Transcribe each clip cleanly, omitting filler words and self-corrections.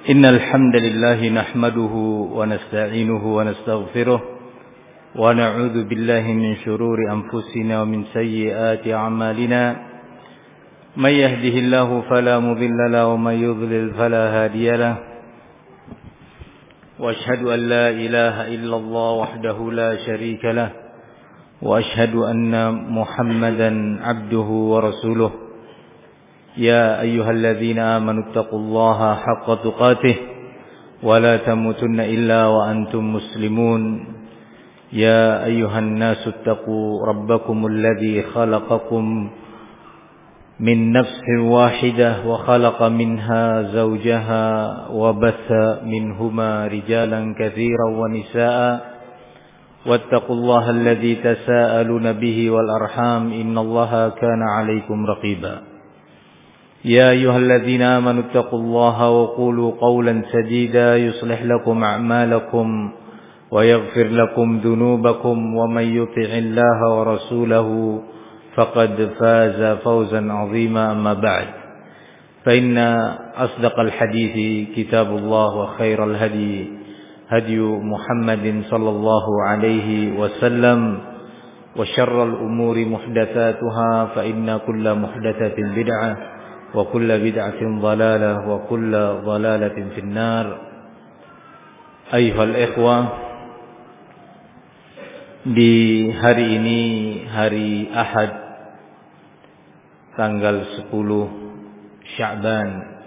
إن الحمد لله نحمده ونستعينه ونستغفره ونعوذ بالله من شرور أنفسنا ومن سيئات أعمالنا من يهده الله فلا مضل له ومن يضلل فلا هادي له وأشهد أن لا إله إلا الله وحده لا شريك له وأشهد أن محمدا عبده ورسوله يا أيها الذين آمنوا اتقوا الله حق تقاته ولا تموتن إلا وأنتم مسلمون يا أيها الناس اتقوا ربكم الذي خلقكم من نفس واحدة وخلق منها زوجها وبث منهما رجالا كثيرا ونساء واتقوا الله الذي تساءلون به والأرحام إن الله كان عليكم رقيبا يا أيها الذين آمنوا اتقوا الله وقولوا قولا سديدا يصلح لكم أعمالكم ويغفر لكم ذنوبكم ومن يطع الله ورسوله فقد فاز فوزا عظيما أما بعد فإن أصدق الحديث كتاب الله وخير الهدي هدي محمد صلى الله عليه وسلم وشر الأمور محدثاتها فإن كل محدثة بدعة وكل بدعة ضلالة وكل ضلالة في النار أيها الإخوة. Di hari ini, hari Ahad, tanggal 10 Sya'ban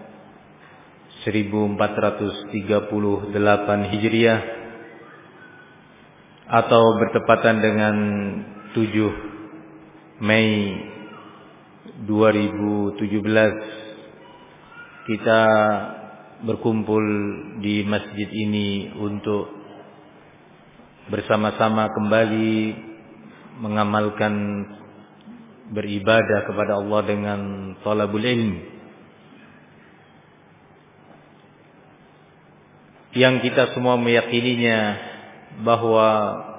1438 Hijriah atau bertepatan dengan 7 Mei 2017, kita berkumpul di masjid ini untuk bersama-sama kembali mengamalkan beribadah kepada Allah dengan talabul ilmi yang kita semua meyakininya bahwa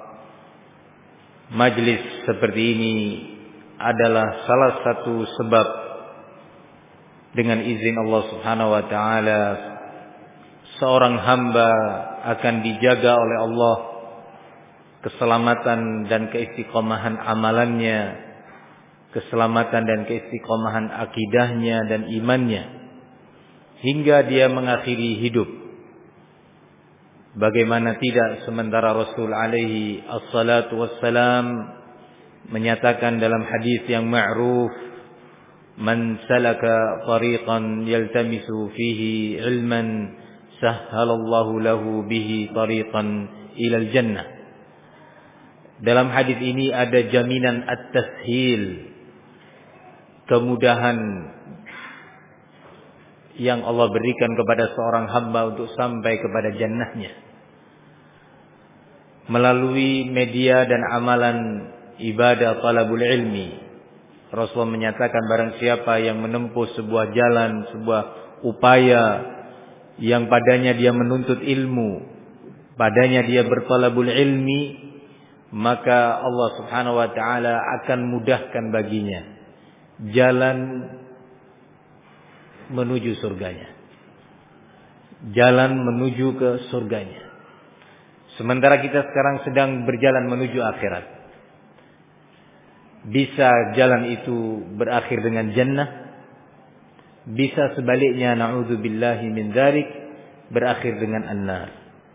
majlis seperti ini adalah salah satu sebab dengan izin Allah Subhanahu wa taala seorang hamba akan dijaga oleh Allah keselamatan dan keistiqomahan amalannya, keselamatan dan keistiqomahan akidahnya dan imannya hingga dia mengakhiri hidup. Bagaimana tidak, sementara Rasul alaihi assalatu wassalam menyatakan dalam hadis yang ma'ruf, man salaka tariqan yaltamisu fihi ilman sahhalallahu lahu bihi tariqan ilal jannah. Dalam hadis ini ada jaminan at-tashil, kemudahan yang Allah berikan kepada seorang hamba untuk sampai kepada jannahnya melalui media dan amalan ibadah talabul ilmi. Rasulullah menyatakan barang siapa yang menempuh sebuah jalan, sebuah upaya yang padanya dia menuntut ilmu, padanya dia bertalabul ilmi, maka Allah Subhanahu wa taala akan mudahkan baginya jalan menuju surganya. Jalan menuju ke surganya. Sementara kita sekarang sedang berjalan menuju akhirat. Bisa jalan itu berakhir dengan jannah, bisa sebaliknya, na'udzubillahi min dzalik, berakhir dengan an-nar.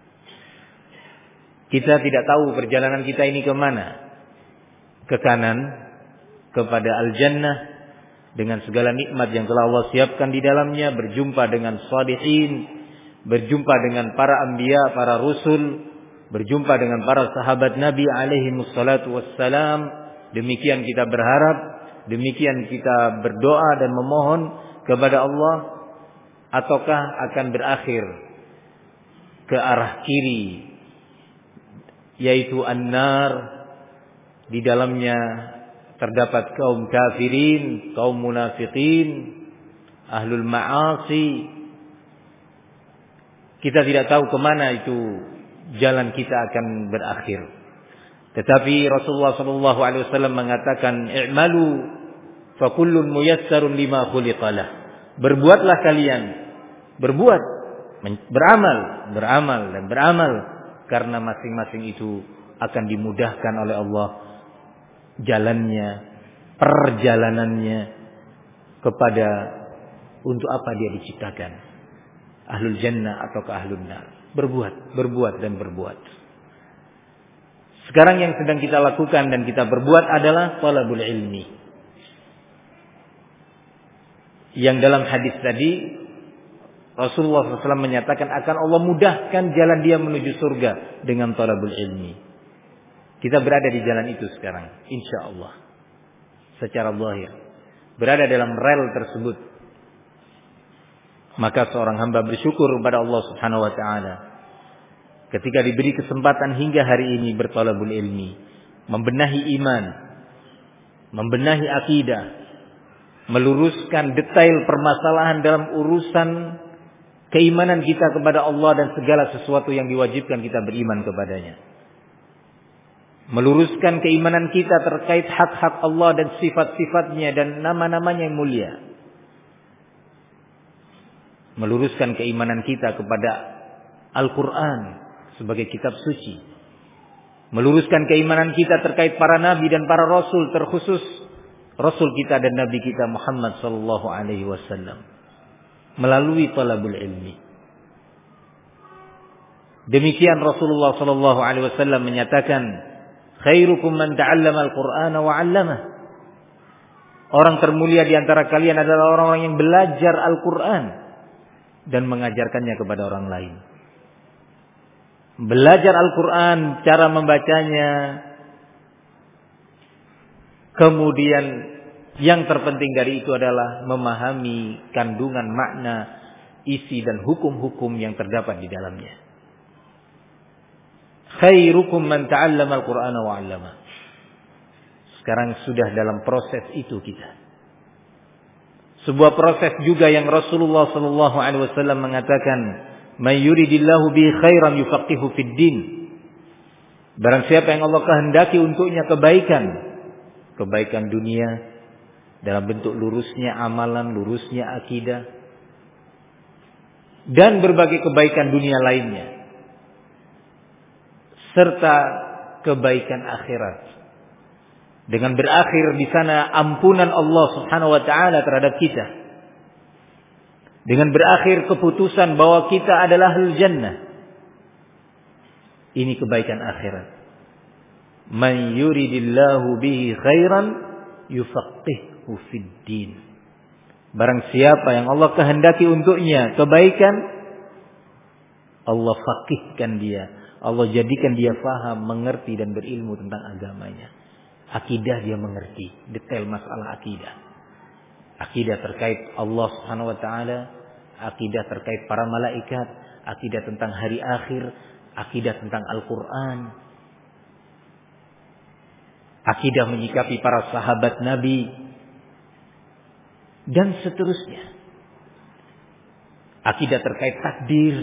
Kita tidak tahu perjalanan kita ini kemana. Ke kanan, kepada al-jannah, dengan segala nikmat yang telah Allah siapkan di dalamnya, berjumpa dengan shalihin, berjumpa dengan para anbiya, para rusul, berjumpa dengan para sahabat Nabi alaihi wassalatu wassalam. Demikian kita berharap, demikian kita berdoa dan memohon kepada Allah. Ataukah akan berakhir ke arah kiri, yaitu an-nar, di dalamnya terdapat kaum kafirin, kaum munafikin, ahlul ma'asi. Kita tidak tahu kemana itu jalan kita akan berakhir. Tetapi Rasulullah SAW mengatakan, i'malu fa kullun muyassarun lima khuliqalah. Berbuatlah kalian, berbuat, beramal karena masing-masing itu akan dimudahkan oleh Allah jalannya, perjalanannya kepada untuk apa dia diciptakan, ahlul jannah atau ke ahlun nar. Berbuat dan berbuat. Sekarang yang sedang kita lakukan dan kita berbuat adalah talabul ilmi. Yang dalam hadis tadi Rasulullah SAW menyatakan akan Allah mudahkan jalan dia menuju surga dengan talabul ilmi. Kita berada di jalan itu sekarang, insya Allah. Secara zahir berada dalam rel tersebut. Maka seorang hamba bersyukur kepada Allah Subhanahu wa taala ketika diberi kesempatan hingga hari ini bertalabul ilmi, membenahi iman, membenahi akidah, meluruskan detail permasalahan dalam urusan keimanan kita kepada Allah dan segala sesuatu yang diwajibkan kita beriman kepadanya. Meluruskan keimanan kita terkait hak-hak Allah dan sifat-sifatnya dan nama-namanya yang mulia. Meluruskan keimanan kita kepada Al-Quran sebagai kitab suci. Meluruskan keimanan kita terkait para nabi dan para rasul, terkhusus rasul kita dan nabi kita Muhammad sallallahu alaihi wasallam melalui talabul ilmi. Demikian Rasulullah sallallahu alaihi wasallam menyatakan, khairukum man ta'allama al-Qur'ana wa 'allamah. Orang termulia di antara kalian adalah orang-orang yang belajar Al-Qur'an dan mengajarkannya kepada orang lain. Belajar Al-Quran, cara membacanya, kemudian yang terpenting dari itu adalah memahami kandungan makna, isi dan hukum-hukum yang terdapat di dalamnya. Khairukum man ta'allama al-Qur'ana wa 'allama. Sekarang sudah dalam proses itu kita. Sebuah proses juga yang Rasulullah sallallahu alaihi wasallam mengatakan, "May yuridillahu bihi khairan yufaqihu fid din." Barang siapa yang Allah kehendaki untuknya kebaikan dunia dalam bentuk lurusnya amalan, lurusnya akidah, dan berbagai kebaikan dunia lainnya, serta kebaikan akhirat. Dengan berakhir di sana ampunan Allah Subhanahu wa taala terhadap kita. Dengan berakhir keputusan bahwa kita adalah ahlul jannah. Ini kebaikan akhirat. Man yuridillahu bihi khairan yufaqihu fid din. Barang siapa yang Allah kehendaki untuknya kebaikan, Allah faqihkan dia. Allah jadikan dia faham, mengerti dan berilmu tentang agamanya. Akidah dia mengerti, detail masalah akidah. Akidah terkait Allah Subhanahu wa taala, akidah terkait para malaikat, akidah tentang hari akhir, akidah tentang Al-Qur'an. Akidah menyikapi para sahabat Nabi dan seterusnya. Akidah terkait takdir.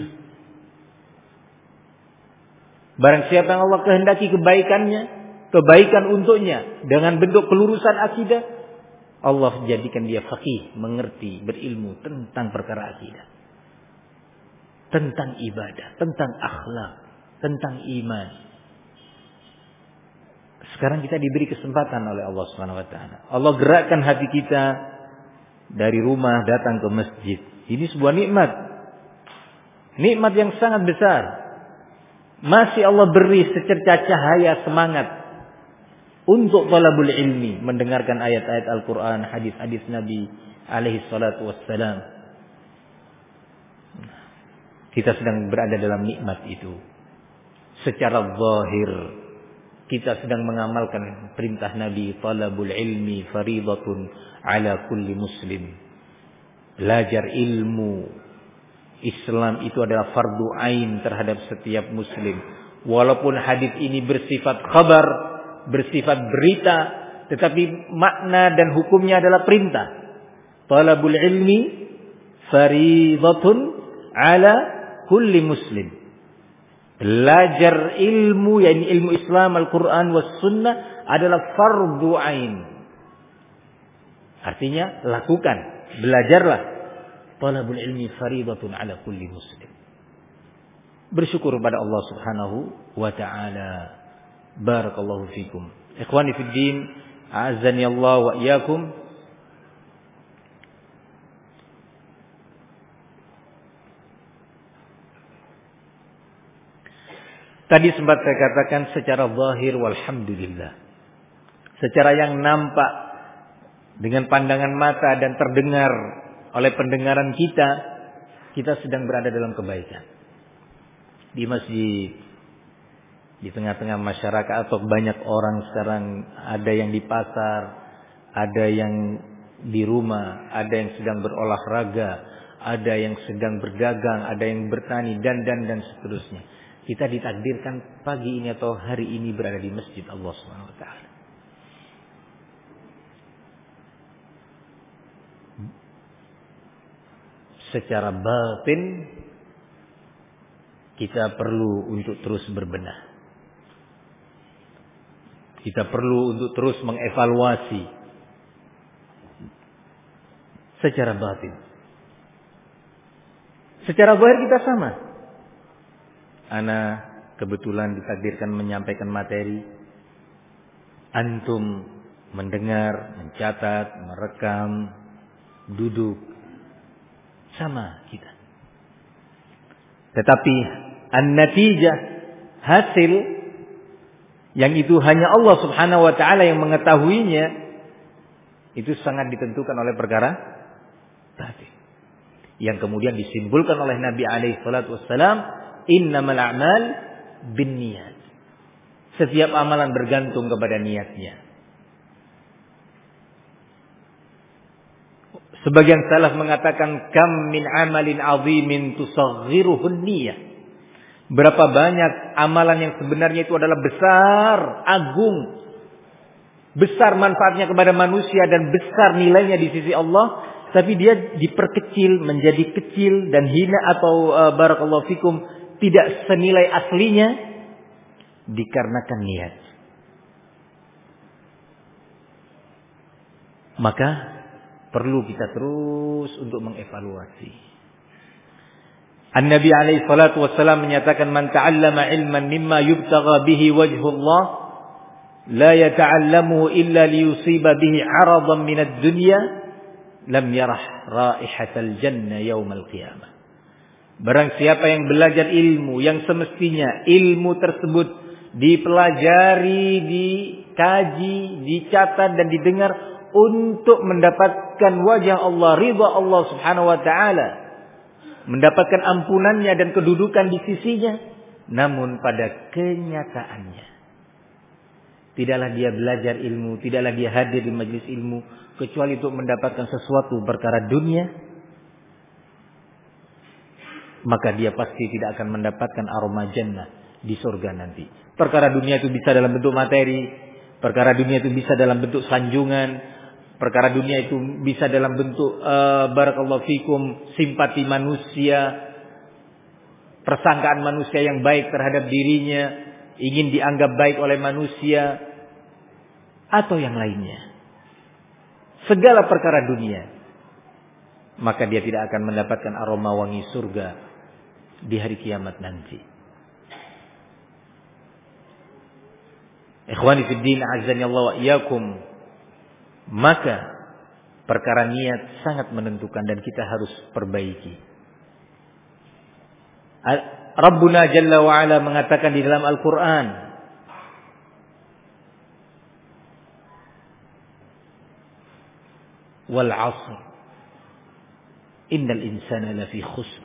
Barang siapa yang Allah kehendaki kebaikan untuknya dengan bentuk kelurusan akidah, Allah jadikan dia faqih, mengerti, berilmu tentang perkara akidah, tentang ibadah, tentang akhlak, tentang iman. Sekarang kita diberi kesempatan oleh Allah Subhanahu wa taala. Allah gerakkan hati kita dari rumah datang ke masjid. Ini sebuah nikmat. Nikmat yang sangat besar. Masih Allah beri secercah cahaya semangat untuk talabul ilmi, mendengarkan ayat-ayat Al-Quran, hadis-hadis Nabi alaihi salatu wassalam. Kita sedang berada dalam nikmat itu. Secara zahir kita sedang mengamalkan perintah Nabi, talabul ilmi faridatun ala kulli muslim. Belajar ilmu Islam itu adalah fardu ain terhadap setiap muslim. Walaupun hadis ini bersifat khabar, bersifat berita, tetapi makna dan hukumnya adalah perintah. Talabul ilmi faridatun ala kulli muslim. Belajar ilmu, yakni ilmu Islam, Al-Quran was sunnah adalah fardu ain. Artinya lakukan, belajarlah. Talabul ilmi faridatun ala kulli muslim. bersyukur pada Allah Subhanahu wa taala. Barakallahu fikum. Ikhwani fid din, a'azzani Allah wa iyyakum. Tadi sempat saya katakan secara zahir walhamdulillah. Secara yang nampak dengan pandangan mata dan terdengar oleh pendengaran kita sedang berada dalam kebaikan. Di masjid, di tengah-tengah masyarakat atau banyak orang sekarang, ada yang di pasar, ada yang di rumah, ada yang sedang berolahraga, ada yang sedang berdagang, ada yang bertani dan seterusnya. Kita ditakdirkan pagi ini atau hari ini berada di masjid Allah Subhanahu wa taala. Secara batin kita perlu untuk terus berbenah. Kita perlu untuk terus mengevaluasi secara batin. Secara zahir kita sama. Ana kebetulan ditakdirkan menyampaikan materi. Antum mendengar, mencatat, merekam, duduk. Sama kita. Tetapi an-natijah, hasil yang itu hanya Allah Subhanahu wa taala yang mengetahuinya, itu sangat ditentukan oleh perkara batin. Yang kemudian disimpulkan oleh Nabi alaihi salatu wassalam, innamal a'mal binniyat. Setiap amalan bergantung kepada niatnya. Sebagian salaf mengatakan kam min amalin azimin tusaghiruhun niyah. Berapa banyak amalan yang sebenarnya itu adalah besar, agung, besar manfaatnya kepada manusia dan besar nilainya di sisi Allah, tapi dia diperkecil menjadi kecil dan hina atau barakallahu fikum tidak senilai aslinya dikarenakan niat. Maka perlu kita terus untuk mengevaluasi. An-Nabi alaihi salatu wassalam menyatakan man ta'allama ilman mimma yubtagha bihi wajhullah la yata'allamuhu illa liyusiba bihi 'aradan minad dunya lam yarah raihatal jannah yaumal qiyamah. Barang siapa yang belajar ilmu yang semestinya ilmu tersebut dipelajari, dikaji, dicatat dan didengar untuk mendapatkan wajah Allah, ridha Allah Subhanahu wa taala, mendapatkan ampunannya dan kedudukan di sisinya. Namun pada kenyataannya tidaklah dia belajar ilmu, tidaklah dia hadir di majelis ilmu kecuali untuk mendapatkan sesuatu perkara dunia, maka dia pasti tidak akan mendapatkan aroma jannah di surga nanti. Perkara dunia itu bisa dalam bentuk materi, perkara dunia itu bisa dalam bentuk sanjungan, perkara dunia itu bisa dalam bentuk barakallahu fikum simpati manusia, persangkaan manusia yang baik terhadap dirinya, ingin dianggap baik oleh manusia atau yang lainnya. Segala perkara dunia, maka dia tidak akan mendapatkan aroma wangi surga di hari kiamat nanti. Ikhwani fid din, azani Allah wa iyyakum. Maka perkara niat sangat menentukan dan kita harus perbaiki. Rabbuna Jalla wa Ala mengatakan di dalam Al-Quran, wal 'asr innal insana lafi khusr.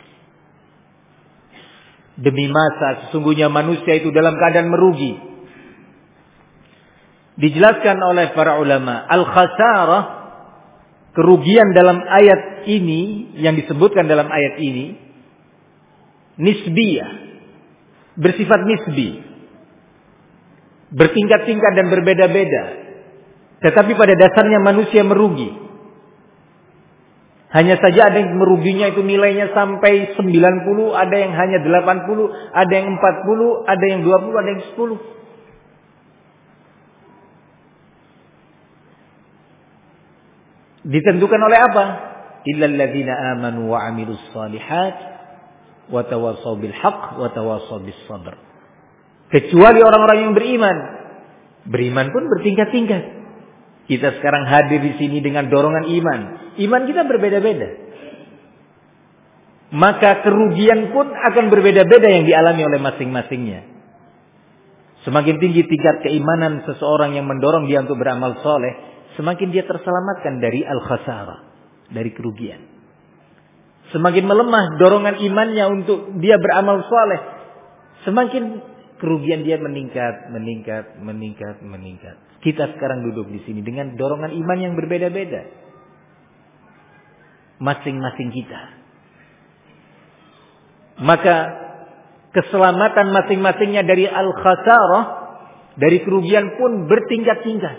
Demi masa sesungguhnya manusia itu dalam keadaan merugi. Dijelaskan oleh para ulama, al-khasarah, kerugian dalam ayat ini, yang disebutkan dalam ayat ini, nisbiyah, bersifat nisbi, bertingkat-tingkat dan berbeda-beda. Tetapi pada dasarnya manusia merugi. Hanya saja ada yang meruginya itu nilainya sampai 90, ada yang hanya 80, ada yang 40, ada yang 20, ada yang 10. Ditentukan oleh apa? Illal ladzina amanu wa 'amilus shalihat wa tawasaw bil haqq wa tawasaw bis sabr. Kecuali orang-orang yang beriman. Beriman pun bertingkat-tingkat. Kita sekarang hadir di sini dengan dorongan iman. Iman kita berbeda-beda. Maka kerugian pun akan berbeda-beda yang dialami oleh masing-masingnya. Semakin tinggi tingkat keimanan seseorang yang mendorong dia untuk beramal soleh, semakin dia terselamatkan dari al-khasarah, dari kerugian. Semakin melemah dorongan imannya untuk dia beramal soleh, semakin kerugian dia meningkat. Kita sekarang duduk di sini dengan dorongan iman yang berbeda-beda. Masing-masing kita. Maka keselamatan masing-masingnya dari al-khasarah, dari kerugian pun bertingkat-tingkat.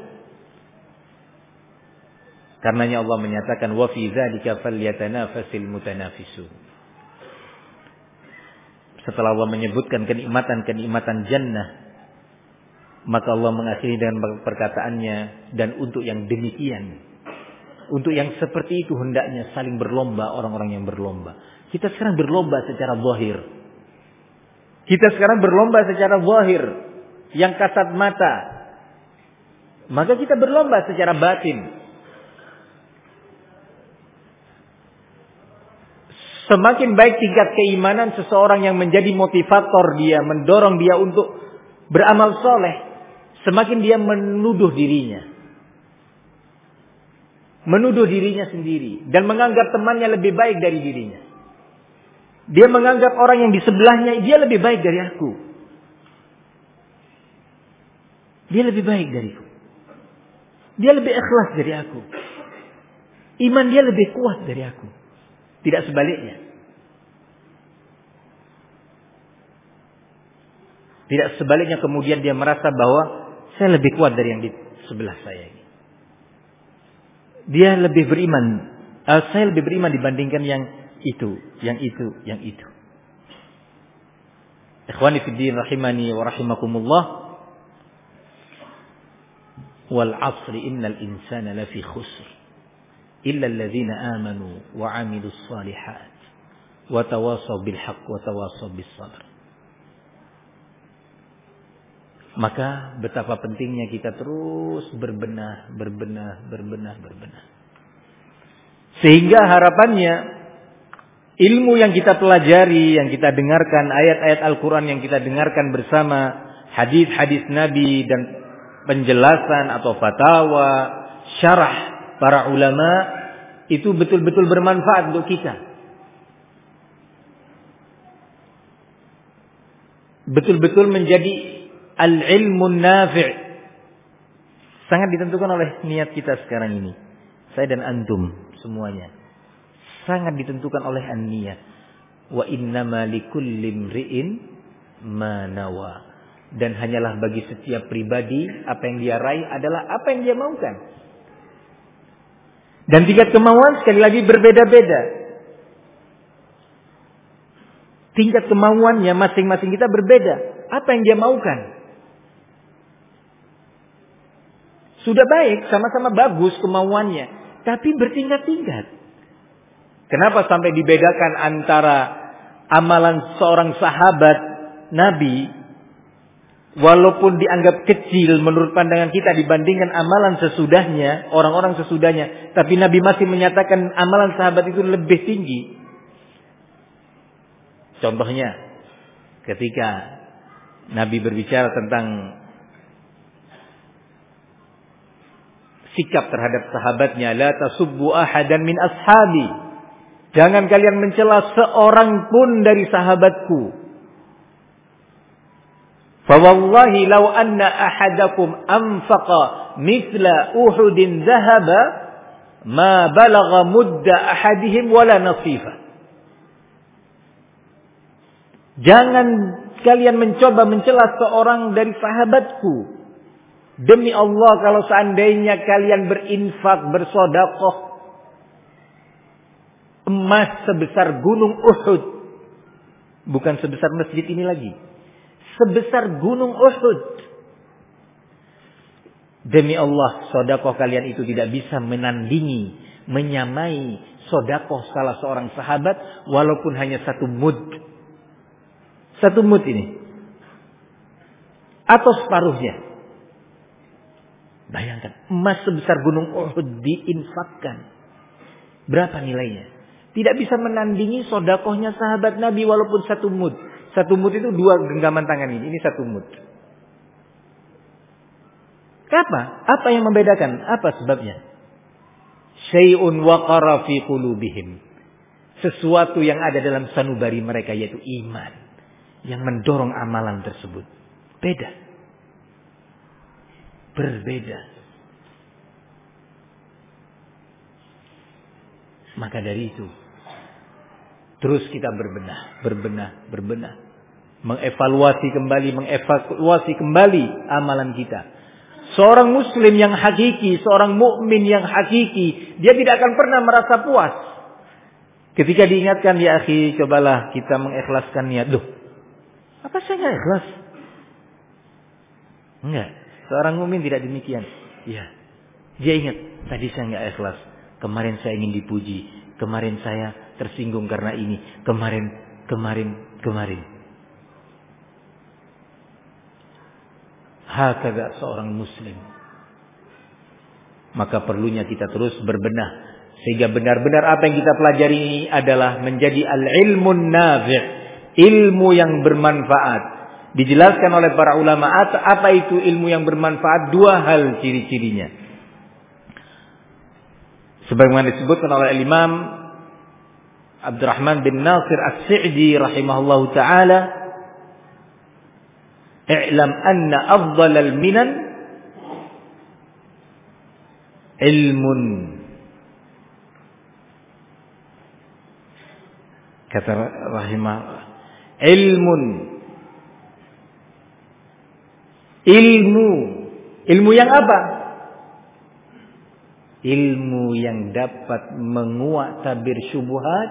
Karenanya Allah menyatakan wa fi dzalika falyatanafasil mutanafisun. Setelah Allah menyebutkan kenikmatan-kenikmatan jannah, maka Allah mengakhiri dengan perkataannya, dan untuk yang demikian, untuk yang seperti itu hendaknya saling berlomba orang-orang yang berlomba. Kita sekarang berlomba secara zahir. Kita sekarang berlomba secara zahir yang kasat mata. Maka kita berlomba secara batin. Semakin baik tingkat keimanan seseorang yang menjadi motivator dia, mendorong dia untuk beramal soleh, semakin dia menuduh dirinya. Menuduh dirinya sendiri. Dan menganggap temannya lebih baik dari dirinya. Dia menganggap orang yang di sebelahnya, dia lebih baik dari aku. Dia lebih baik dariku. Dia lebih ikhlas dari aku. Iman dia lebih kuat dari aku. Tidak sebaliknya. Tidak sebaliknya kemudian dia merasa bahwa saya lebih kuat dari yang di sebelah saya ini. Dia lebih beriman. Saya lebih beriman dibandingkan yang itu. Ikhwani fiddin rahimani wa rahimakumullah. Wal 'asri innal insana lafi khusr. Illa alladhina amanu wa 'amilus shalihat wa tawasaw bil haqq wa tawasaw bis sabr. Maka betapa pentingnya kita terus berbenah. Sehingga harapannya ilmu yang kita pelajari, yang kita dengarkan, ayat-ayat Al-Quran yang kita dengarkan bersama, hadis-hadis Nabi dan penjelasan atau fatwa, syarah para ulama, itu betul-betul bermanfaat untuk kita. Betul-betul menjadi al-ilmun nafi'. Sangat ditentukan oleh niat kita sekarang ini. Saya dan antum semuanya. Sangat ditentukan oleh an-niyat. Wa innama likulli imri'in ma nawa. Dan hanyalah bagi setiap pribadi apa yang dia raih adalah apa yang dia maukan. Dan tingkat kemauan sekali lagi berbeda-beda. Tingkat kemauannya masing-masing kita berbeda. Apa yang dia maukan. Sudah baik, sama-sama bagus kemauannya. Tapi bertingkat-tingkat. Kenapa sampai dibedakan antara amalan seorang sahabat Nabi, walaupun dianggap kecil menurut pandangan kita dibandingkan amalan sesudahnya, orang-orang sesudahnya, tapi Nabi masih menyatakan amalan sahabat itu lebih tinggi. Contohnya, ketika Nabi berbicara tentang sikap terhadap sahabatnya, la tasubbu ahadan min ashabi. Jangan kalian mencela seorang pun dari sahabatku. Fa wallahi law anna ahadakum anfaqa mithla Uhudin dhahaba ma balagha mudda ahadihim wala nasifa. Jangan kalian mencoba mencela seorang dari sahabatku. Demi Allah, kalau seandainya kalian berinfak, bersedekah emas sebesar gunung Uhud, bukan sebesar masjid ini lagi, sebesar gunung Uhud, demi Allah, sedekah kalian itu tidak bisa menandingi, menyamai sedekah salah seorang sahabat, walaupun hanya 1 mud, 1 mud ini. Atau separuhnya. Bayangkan, emas sebesar gunung Uhud diinfakkan. Berapa nilainya? Tidak bisa menandingi sodakohnya sahabat Nabi walaupun 1 mud. 1 mud itu 2 genggaman tangan ini. Ini 1 mud. Apa yang membedakan? Apa sebabnya? Syai'un waqara fi qulubihim. Sesuatu yang ada dalam sanubari mereka, yaitu iman, yang mendorong amalan tersebut. Berbeda. Maka dari itu, terus kita berbenah. Mengevaluasi kembali amalan kita. Seorang muslim yang hakiki, seorang mukmin yang hakiki, dia tidak akan pernah merasa puas. Ketika diingatkan, ya akhi, cobalah kita mengikhlaskan niat. Duh, apa saya nggak ikhlas? Enggak, seorang mukmin tidak demikian. Ya, dia ingat, tadi saya nggak ikhlas. Kemarin saya ingin dipuji. Kemarin saya tersinggung karena ini. Kemarin. Hakada seorang muslim. Maka perlunya kita terus berbenah. Sehingga benar-benar apa yang kita pelajari ini adalah menjadi al-ilmun nafi'. Ilmu yang bermanfaat. Dijelaskan oleh para ulama apa itu ilmu yang bermanfaat. 2 hal ciri-cirinya. Sebagaimana disebutkan oleh Imam Abdurrahman bin Nasir As-Sa'di rahimahullahu ta'ala. I'lam anna afdalal minan ilmun. Kata rahimahullah, ilmu yang apa? Ilmu yang dapat menguak tabir syubhat,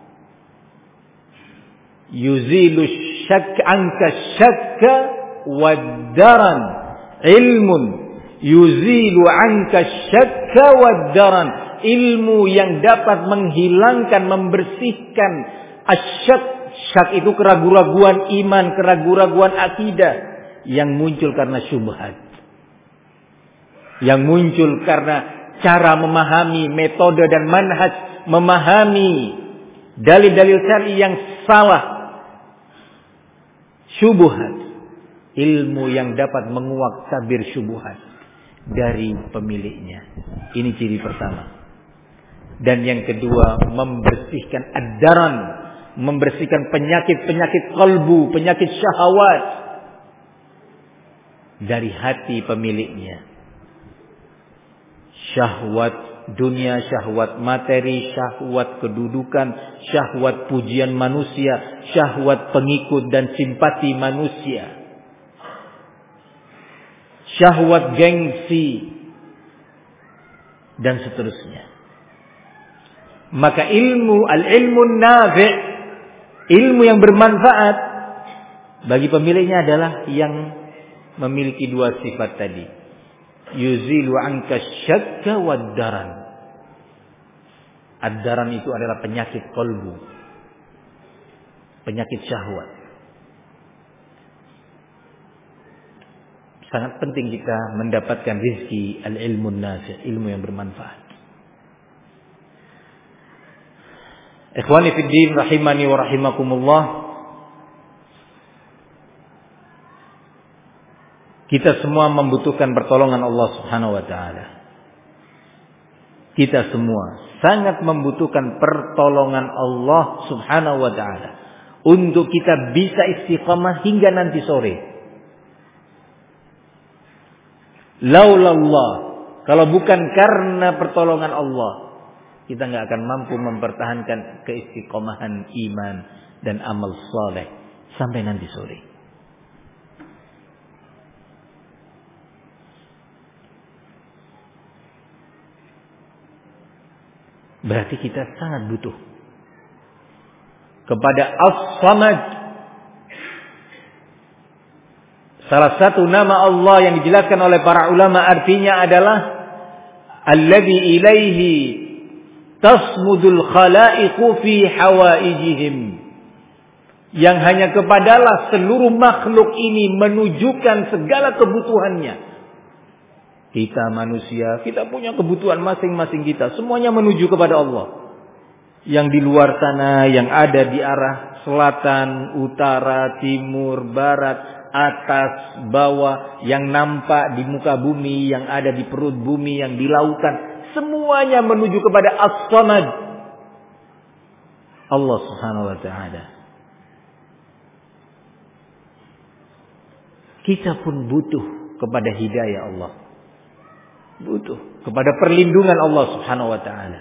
yuzilu syak anka syakka wad-daran. Ilmun yuzilu anka syakka wad-daran. Ilmu yang dapat menghilangkan, membersihkan asyak itu keraguan-raguan iman, keraguan-raguan akidah yang muncul karena syubhat. Yang muncul karena cara memahami metode dan manhaj, memahami dalil-dalil syar'i yang salah. Syubhat, ilmu yang dapat menguak tabir syubhat dari pemiliknya. Ini ciri pertama. Dan yang kedua, membersihkan ad-daran, membersihkan penyakit-penyakit qalbu, penyakit syahwat dari hati pemiliknya. Syahwat dunia, syahwat materi, syahwat kedudukan, syahwat pujian manusia, syahwat pengikut dan simpati manusia, syahwat gengsi, dan seterusnya. Maka al-ilmu nafi', ilmu yang bermanfaat bagi pemiliknya adalah yang memiliki 2 sifat tadi. Yuzilu anka syakka wad-daran. Ad-daran itu adalah penyakit qalbu, penyakit syahwat. Sangat penting kita mendapatkan rizki al-ilmu nafi', ilmu yang bermanfaat. Ikhwani fid din rahimani wa rahimakumullah. Kita semua membutuhkan pertolongan Allah Subhanahu wa taala. Kita semua sangat membutuhkan pertolongan Allah Subhanahu wa taala untuk kita bisa istiqamah hingga nanti sore. Laulallah, kalau bukan karena pertolongan Allah, kita nggak akan mampu mempertahankan keistiqomahan iman dan amal saleh sampai nanti sore. Berarti kita sangat butuh kepada As-Samad. Salah satu nama Allah yang dijelaskan oleh para ulama artinya adalah alladzi ilaihi tasmudul khalaiqu fi hawaijihim, yang hanya kepadalah seluruh makhluk ini menunjukkan segala kebutuhannya. Kita manusia, kita punya kebutuhan masing-masing kita. Semuanya menuju kepada Allah. Yang di luar sana, yang ada di arah selatan, utara, timur, barat, atas, bawah, yang nampak di muka bumi, yang ada di perut bumi, yang di lautan, semuanya menuju kepada As-Samad, Allah Subhanahu wa ta'ala. Kita pun butuh kepada hidayah Allah. Butuh kepada perlindungan Allah Subhanahu wa ta'ala.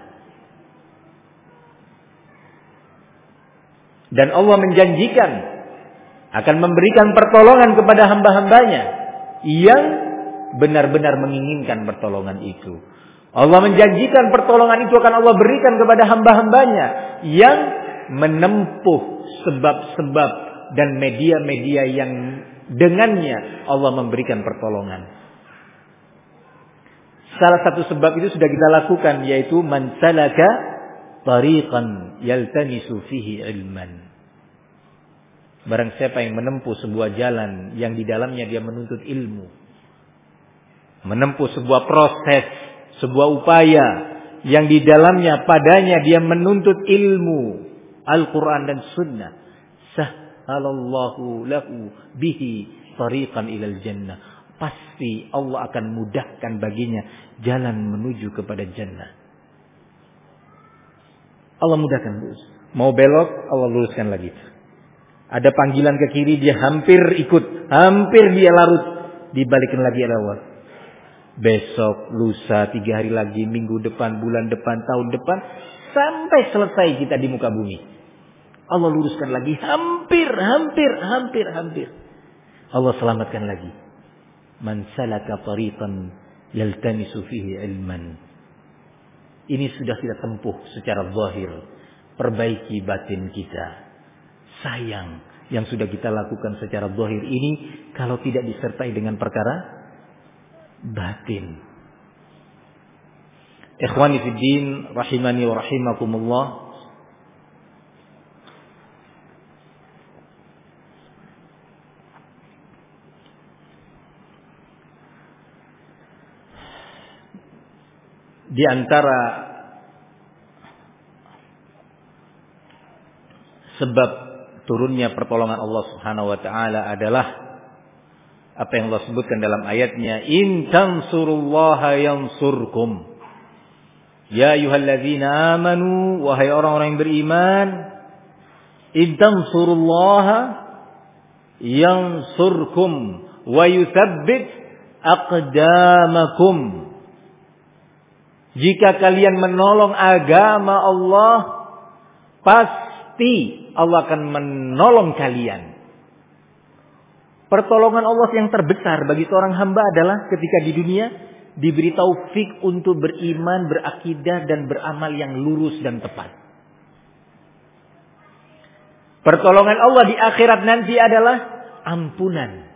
Dan Allah menjanjikan akan memberikan pertolongan kepada hamba-hambanya yang benar-benar menginginkan pertolongan itu. Allah menjanjikan pertolongan itu akan Allah berikan kepada hamba-hambanya yang menempuh sebab-sebab dan media-media yang dengannya Allah memberikan pertolongan. Salah satu sebab itu sudah kita lakukan, yaitu man salaka tariqan yaltamisu fihi ilman. Barang siapa yang menempuh sebuah jalan yang di dalamnya dia menuntut ilmu, menempuh sebuah proses, sebuah upaya yang di dalamnya padanya dia menuntut ilmu Al-Quran dan Sunnah, sahhalallahu lahu bihi tariqan ilal jannah. Pasti Allah akan mudahkan baginya jalan menuju kepada jannah. Allah mudahkan lurus. Mau belok, Allah luruskan lagi. Ada panggilan ke kiri, dia hampir ikut, hampir dia larut, dibalikin lagi lewat. Besok, lusa, 3 hari lagi, minggu depan, bulan depan, tahun depan, sampai selesai kita di muka bumi. Allah luruskan lagi, hampir. Allah selamatkan lagi. Man salaka tariqan yaltamisu fihi ilman. Ini sudah kita tempuh secara zahir. Perbaiki batin kita. Sayang yang sudah kita lakukan secara zahir ini kalau tidak disertai dengan perkara batin. Ikhwani fid din, rahimani wa rahimakumullah. Di antara sebab turunnya pertolongan Allah Subhanahu wa taala adalah apa yang Allah sebutkan dalam ayatnya, in tansurullaha yansurkum. Ya ayyuhalladzina amanu, wahai orang-orang yang beriman, in tansurullaha yansurkum wa yutsabbit aqdamakum. Jika kalian menolong agama Allah, pasti Allah akan menolong kalian. Pertolongan Allah yang terbesar bagi seorang hamba adalah ketika di dunia diberi taufik untuk beriman, berakidah dan beramal yang lurus dan tepat. Pertolongan Allah di akhirat nanti adalah ampunan.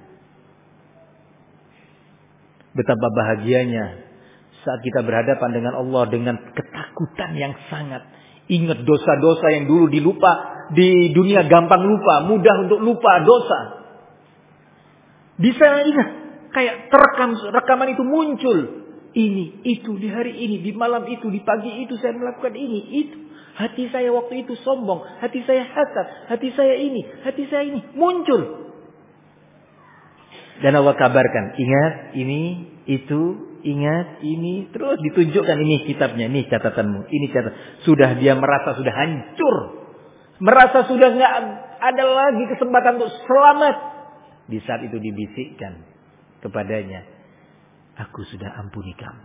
Betapa bahagianya saat kita berhadapan dengan Allah dengan ketakutan yang sangat. Ingat dosa-dosa yang dulu dilupa. Di dunia gampang lupa. Mudah untuk lupa dosa. Bisa ingat. Kayak rekaman itu muncul. Ini, itu, di hari ini, di malam itu, di pagi itu saya melakukan ini, itu. Hati saya waktu itu sombong. Hati saya hasad. Hati saya ini, hati saya ini. Muncul. Dan Allah kabarkan. Ingat ini, itu. Ingat ini, terus ditunjukkan ini kitabnya, ini catatanmu, ini catat. Sudah dia merasa sudah hancur, merasa sudah nggak ada lagi kesempatan untuk selamat. Di saat itu dibisikkan kepadanya, aku sudah ampuni kamu,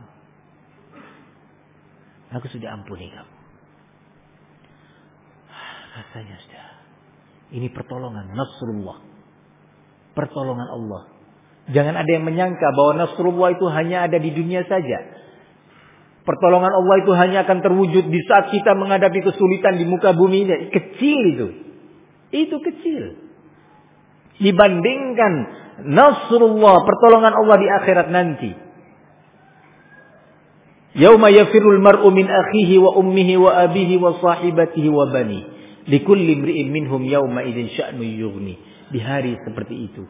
aku sudah ampuni kamu. Rasanya sudah, ini pertolongan Nasrullah, pertolongan Allah. Jangan ada yang menyangka bahwa Nasrullah itu hanya ada di dunia saja. Pertolongan Allah itu hanya akan terwujud di saat kita menghadapi kesulitan di muka bumi ini. Kecil itu. Itu kecil. Dibandingkan Nasrullah, pertolongan Allah di akhirat nanti. Yauma yafirul mar'u min akhihi wa ummihi wa abihi wa sahibatihi wa bani. Likulli imri'in minhum yawma idzin sya'nu yughni. Di hari seperti itu.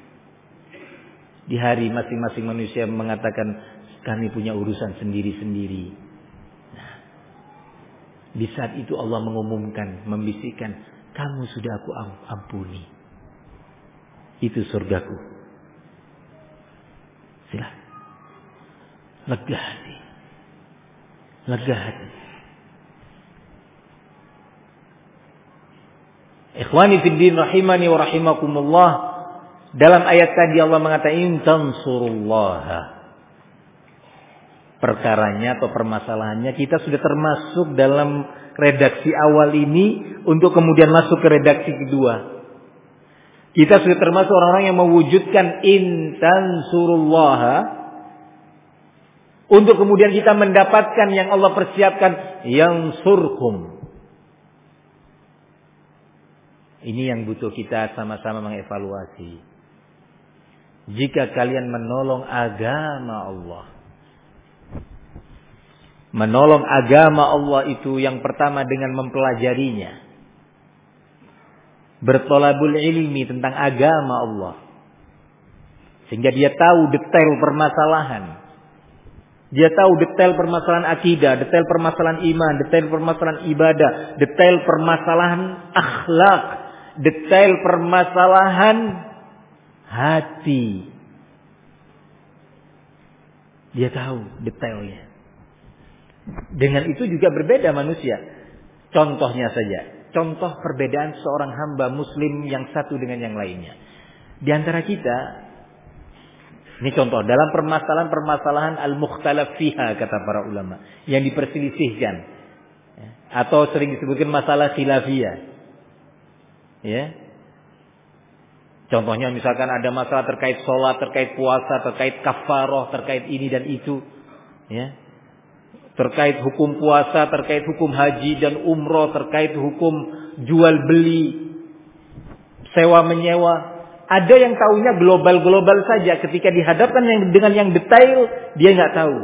Di hari masing-masing manusia mengatakan kami punya urusan sendiri-sendiri. Nah, di saat itu Allah mengumumkan, membisikkan, kamu sudah aku ampuni. Itu surgaku. Silakan. Lega hati. Lega hati. Ikhwani fid din rahimani wa rahimakumullah. Dalam ayat tadi Allah mengatakan in tansurullaha. Perkaranya atau permasalahannya kita sudah termasuk dalam redaksi awal ini untuk kemudian masuk ke redaksi kedua. Kita sudah termasuk orang-orang yang mewujudkan in tansurullaha untuk kemudian kita mendapatkan yang Allah persiapkan yansurkum. Ini yang butuh kita sama-sama mengevaluasi. Jika kalian menolong agama Allah. Menolong agama Allah itu yang pertama dengan mempelajarinya. Bertolabul ilmi tentang agama Allah. Sehingga dia tahu detail permasalahan. Dia tahu detail permasalahan akidah, detail permasalahan iman, detail permasalahan ibadah, detail permasalahan akhlak, detail permasalahan hati. Dia tahu detailnya. Dengan itu juga berbeda manusia. Contohnya saja. Contoh perbedaan seorang hamba muslim yang satu dengan yang lainnya. Di antara kita, ini contoh dalam permasalahan al-mukhtalaf fiha kata para ulama, yang diperselisihkan atau sering disebutkan masalah khilafiyah. Ya. Contohnya misalkan ada masalah terkait sholat, terkait puasa, terkait kafaroh, terkait ini dan itu, ya. Terkait hukum puasa, terkait hukum haji dan umroh, terkait hukum jual beli, sewa menyewa. Ada yang taunya global-global saja. Ketika dihadapkan dengan yang detail, dia nggak tahu.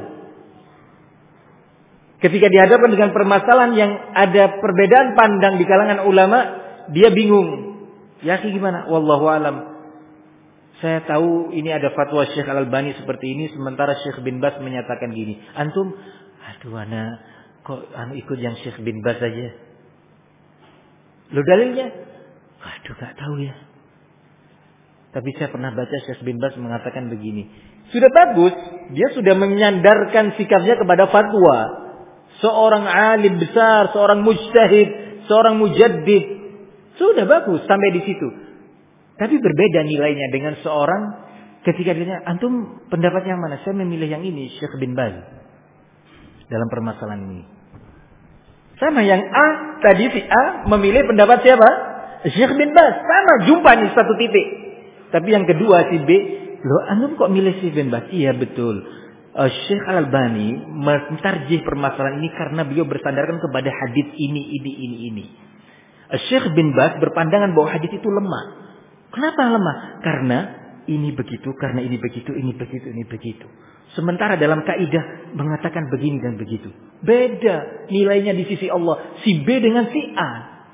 Ketika dihadapkan dengan permasalahan yang ada perbedaan pandang di kalangan ulama, dia bingung. Ya gimana? Wallahu alam. Saya tahu ini ada fatwa Syekh Al-Albani seperti ini, sementara Syekh bin Bas menyatakan gini. Antum, aduh ana kok ikut yang Syekh bin Bas saja. Lo dalilnya? Aduh gak tahu ya. Tapi saya pernah baca Syekh bin Bas mengatakan begini. Sudah bagus, dia sudah menyandarkan sikapnya kepada fatwa seorang alim besar, seorang mujtahid, seorang mujaddid. Sudah bagus sampai di situ. Tapi berbeda nilainya dengan seorang ketika dia tanya, antum pendapatnya yang mana? Saya memilih yang ini, Syekh bin Baz. Dalam permasalahan ini. Sama yang A, tadi si A memilih pendapat siapa? Syekh bin Baz. Sama, jumpa nih satu titik. Tapi yang kedua si B, loh antum kok milih Syekh bin Baz? Iya betul. Syekh Al-Albani mentarjih permasalahan ini karena beliau bersandarkan kepada hadis ini. Syekh bin Baz berpandangan bahwa hadis itu lemah. Kenapa lemah? Karena ini begitu, karena ini begitu, ini begitu, ini begitu. Sementara dalam kaidah mengatakan begini dan begitu. Beda nilainya di sisi Allah. Si B dengan si A.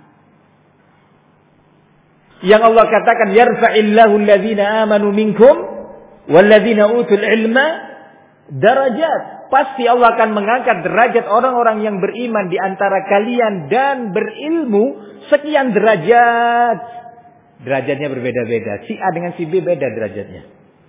Yang Allah katakan yarfa'illahu alladhina amanu minkum walladhina utul ilma darajat. Pasti Allah akan mengangkat derajat orang-orang yang beriman di antara kalian dan berilmu sekian derajat. Derajatnya berbeda-beda. Si A dengan si B beda derajatnya.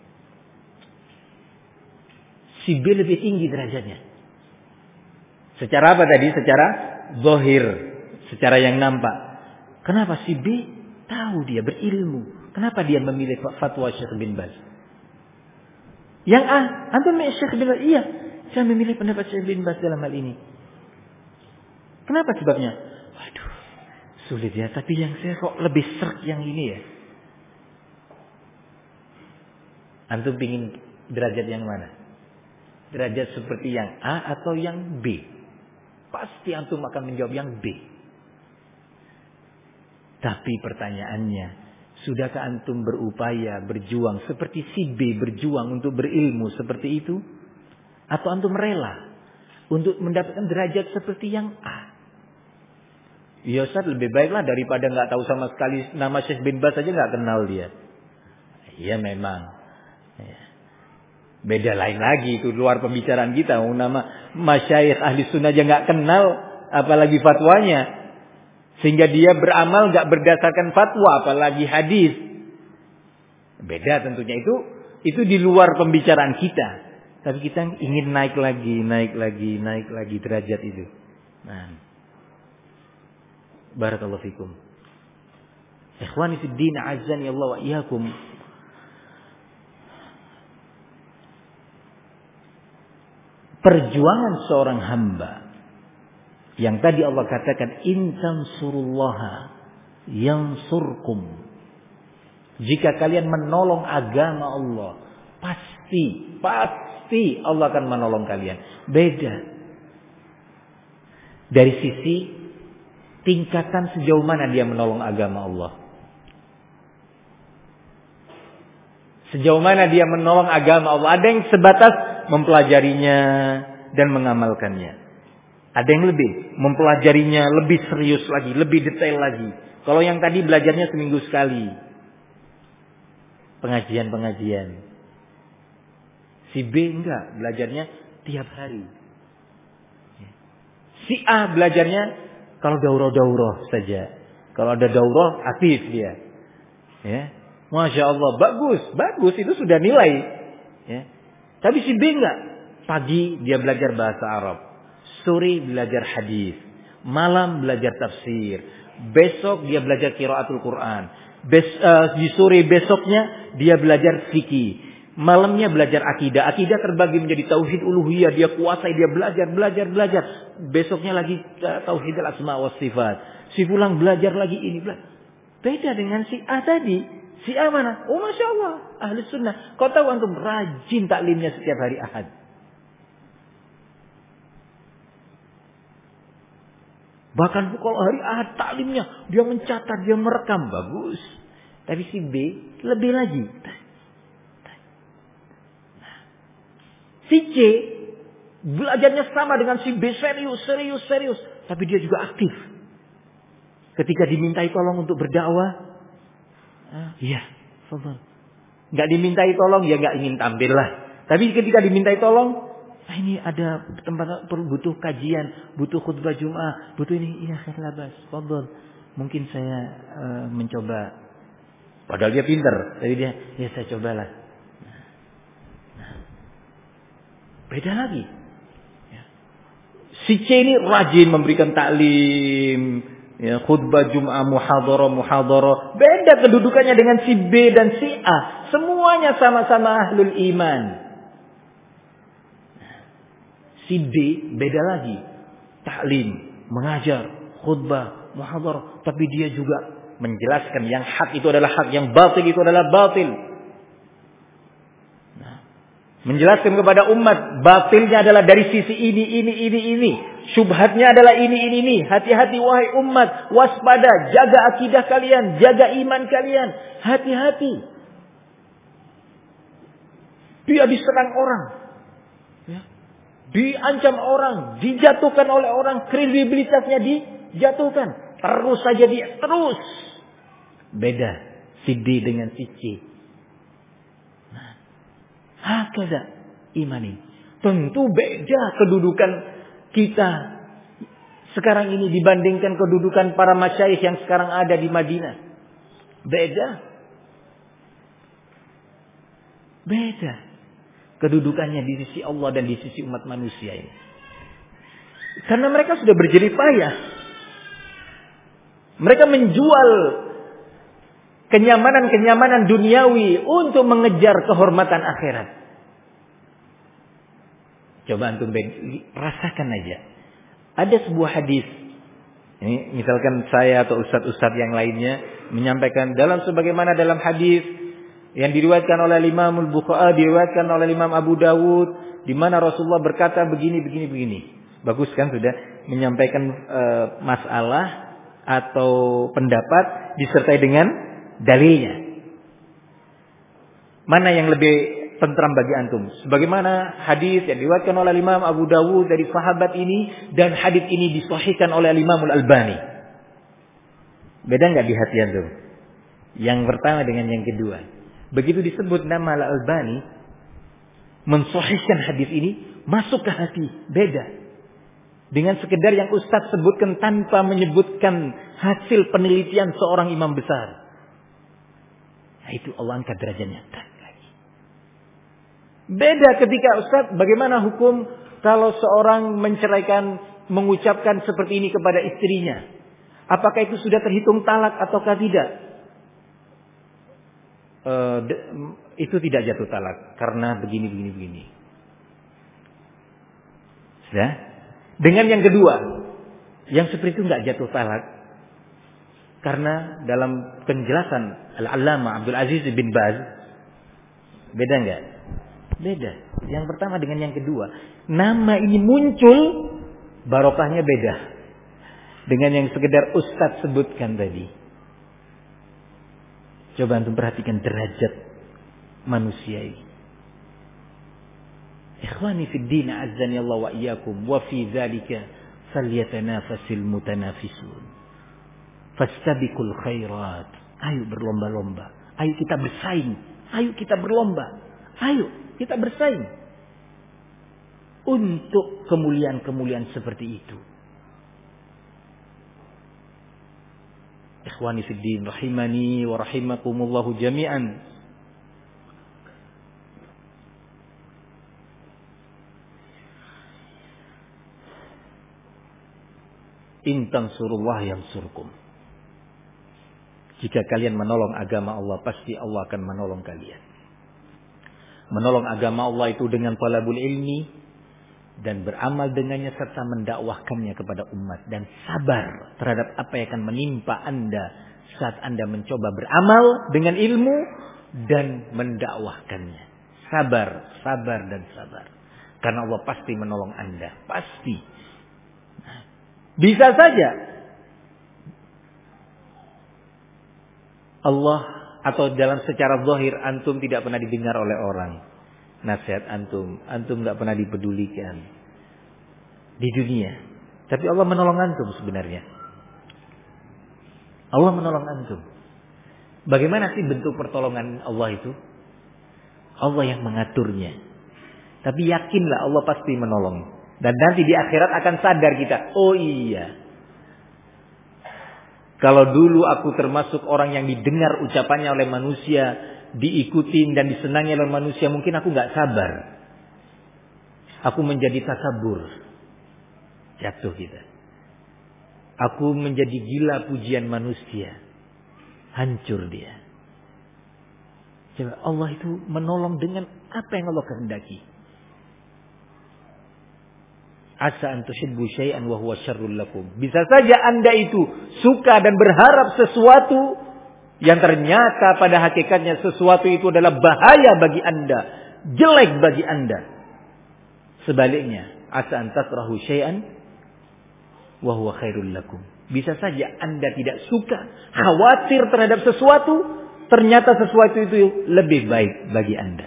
Si B lebih tinggi derajatnya. Secara apa tadi? Secara zahir, secara yang nampak. Kenapa si B tahu dia berilmu? Kenapa dia memilih fatwa Syekh bin Baz? Yang A, antum memilih Syekh bin Baz? Iya, saya memilih pendapat Syekh bin Baz dalam hal ini. Kenapa sebabnya? Waduh, sulit ya. Tapi yang saya kok lebih serk yang ini ya. Antum pingin derajat yang mana? Derajat seperti yang A atau yang B? Pasti antum akan menjawab yang B. Tapi pertanyaannya, sudahkah antum berupaya, berjuang seperti si B berjuang untuk berilmu seperti itu? Atau antum rela untuk mendapatkan derajat seperti yang A? Ya Ustaz, lebih baiklah daripada nggak tahu sama sekali nama Syekh bin Baz aja nggak kenal dia. Iya memang. Beda lain lagi itu luar pembicaraan kita. Nama masyayikh ahli sunnah aja nggak kenal, apalagi fatwanya. Sehingga dia beramal nggak berdasarkan fatwa, apalagi hadis. Beda tentunya itu di luar pembicaraan kita. Tapi kita ingin naik lagi derajat itu. Nah. Barakallahu fikum. Ikhwani fid din, azani Allah wa iyyakum. Perjuangan seorang hamba yang tadi Allah katakan in tansurullaha yansurkum. Jika kalian menolong agama Allah, pasti Allah akan menolong kalian. Beda dari sisi tingkatan sejauh mana dia menolong agama Allah. Sejauh mana dia menolong agama Allah. Ada yang sebatas mempelajarinya dan mengamalkannya. Ada yang lebih mempelajarinya, lebih serius lagi, lebih detail lagi. Kalau yang tadi belajarnya seminggu sekali, pengajian. Si B enggak, belajarnya tiap hari. Si A belajarnya kalau daurah saja. Kalau ada daurah aktif dia. Ya. Masya Allah, bagus itu sudah nilai. Ya. Tapi si B enggak. Pagi dia belajar bahasa Arab, sore belajar hadis, malam belajar tafsir, besok dia belajar qiraatul Quran, di sore besoknya dia belajar fikih, malamnya belajar akidah. Akidah terbagi menjadi tauhid uluhiyah, dia kuasai, dia belajar. Besoknya lagi tauhid al-asma wa sifat. Si pulang belajar lagi ini. Beda dengan si A tadi. Si A mana? Oh Masya Allah, ahli sunnah. Kau tahu antum rajin taklimnya setiap hari Ahad. Bahkan kalau hari Ahad taklimnya, dia mencatat, dia merekam. Bagus. Tapi si B lebih lagi. Si C belajarnya sama dengan si B, serius. Tapi dia juga aktif. Ketika dimintai tolong untuk berdakwah, iya, fadhal. Enggak dimintai tolong, ya enggak ingin tampil lah. Tapi ketika dimintai tolong, ini ada tempat butuh kajian, butuh khutbah Jumat, butuh ini, iya khair labas, fadhal. Mungkin saya mencoba. Padahal dia pintar, tapi dia, ya saya cobalah. Beda lagi. Si C ini rajin memberikan taklim, ya, khutbah Jum'ah, muhadharah. Beda kedudukannya dengan si B dan si A. Semuanya sama-sama ahlul iman. Si D beda lagi. Taklim, mengajar, khutbah, muhadharah. Tapi dia juga menjelaskan yang hak itu adalah hak, yang batil itu adalah batil. Menjelaskan kepada umat, batilnya adalah dari sisi ini. Syubhatnya adalah ini. Hati-hati wahai umat, waspada, jaga akidah kalian, jaga iman kalian. Hati-hati. Dia diserang orang. Ya. Diancam orang, dijatuhkan oleh orang, kredibilitasnya dijatuhkan. Terus saja dia, terus. Beda si D dengan si C. Hakada imani. Tentu beda kedudukan kita sekarang ini dibandingkan kedudukan para masyayikh yang sekarang ada di Madinah. Beda kedudukannya di sisi Allah dan di sisi umat manusia ini. Karena mereka sudah berjerih payah. Mereka menjual kenyamanan duniawi untuk mengejar kehormatan akhirat. Coba antum rasakan aja. Ada sebuah hadis. Ini misalkan saya atau ustaz-ustaz yang lainnya menyampaikan sebagaimana dalam hadis yang diriwayatkan oleh Imam Al-Bukhari, diriwayatkan oleh Imam Abu Dawud, di mana Rasulullah berkata begini. Bagus kan sudah menyampaikan masalah atau pendapat disertai dengan dalilnya. Mana yang lebih tentram bagi antum? Sebagaimana hadis yang diriwayatkan oleh Imam Abu Dawud dari sahabat ini, dan hadis ini disahihkan oleh Imam Al-Albani. Beda nggak di hati antum? Yang pertama dengan yang kedua. Begitu disebut nama Al-Albani mensahihkan hadis ini, masuk ke hati, beda. Dengan sekedar yang Ustaz sebutkan tanpa menyebutkan hasil penelitian seorang imam besar. Nah, itu Allah angkat derajatnya. Beda ketika Ustaz, bagaimana hukum kalau seorang menceraikan, mengucapkan seperti ini kepada istrinya? Apakah itu sudah terhitung talak ataukah tidak? Itu tidak jatuh talak karena begini. Sudah? Dengan yang kedua, yang seperti itu nggak jatuh talak karena dalam penjelasan Al-Allamah Abdul Aziz bin Baz, beda nggak? Beda. Yang pertama dengan yang kedua, nama ini muncul, barokahnya beda dengan yang sekedar Ustadz sebutkan tadi. Coba antum perhatikan derajat manusia ini. Ikhwani fid din, azzani Allah wa iyyakum, wa fi dzalika falyatanafasil mutanafisun. Fastabiqul khairat. Ayo berlomba-lomba. Ayo kita bersaing. Ayo kita berlomba. Ayo kita bersaing untuk kemuliaan-kemuliaan seperti itu. Ikhwani fid din, rahimani wa rahimakumullahu jami'an. In tansurullah yansurkum. Jika kalian menolong agama Allah, pasti Allah akan menolong kalian. Menolong agama Allah itu dengan talabul ilmi dan beramal dengannya serta mendakwahkannya kepada umat dan sabar terhadap apa yang akan menimpa Anda saat Anda mencoba beramal dengan ilmu dan mendakwahkannya. Sabar dan sabar. Karena Allah pasti menolong Anda, pasti. Bisa saja Allah atau dalam secara zahir antum tidak pernah didengar oleh orang. Nasihat antum nggak pernah dipedulikan di dunia. Tapi Allah menolong antum sebenarnya. Allah menolong antum. Bagaimana sih bentuk pertolongan Allah itu? Allah yang mengaturnya. Tapi yakinlah Allah pasti menolong. Dan nanti di akhirat akan sadar kita. Oh iya. Kalau dulu aku termasuk orang yang didengar ucapannya oleh manusia, diikutin dan disenangi oleh manusia, mungkin aku gak sabar. Aku menjadi takabur. Jatuh kita. Aku menjadi gila pujian manusia. Hancur dia. Coba Allah itu menolong dengan apa yang Allah kehendaki. Asa an tuhibbu syai'an wa huwa syarrul lakum. Bisa saja Anda itu suka dan berharap sesuatu yang ternyata pada hakikatnya sesuatu itu adalah bahaya bagi Anda, jelek bagi Anda. Sebaliknya, asa an takrahu syai'an wa huwa khairul lakum. Bisa saja Anda tidak suka, khawatir terhadap sesuatu, ternyata sesuatu itu lebih baik bagi Anda.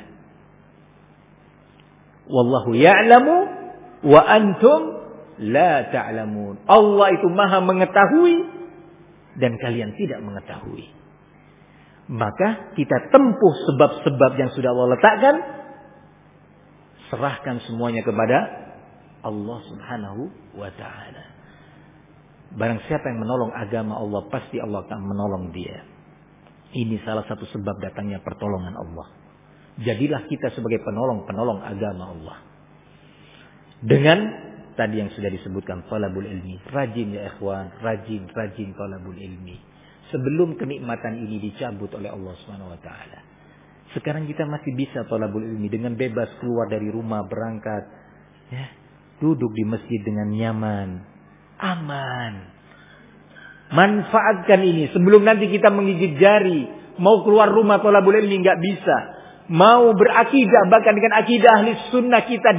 Wallahu ya'lamu wa antum la ta'lamun. Allah itu maha mengetahui dan kalian tidak mengetahui. Maka kita tempuh sebab-sebab yang sudah Allah letakkan. Serahkan semuanya kepada Allah subhanahu wa ta'ala. Barang siapa yang menolong agama Allah, pasti Allah akan menolong dia. Ini salah satu sebab datangnya pertolongan Allah. Jadilah kita sebagai penolong-penolong agama Allah. Dengan tadi yang sudah disebutkan talabul ilmi. Rajin ya ikhwan, rajin talabul ilmi. Sebelum kenikmatan ini dicabut oleh Allah Subhanahu wa taala. Sekarang kita masih bisa talabul ilmi dengan bebas keluar dari rumah, berangkat, ya, duduk di masjid dengan nyaman, aman. Manfaatkan ini sebelum nanti kita menggigit jari, mau keluar rumah talabul ilmi enggak bisa. Mau berakidah bahkan dengan akidah ahli sunnah kita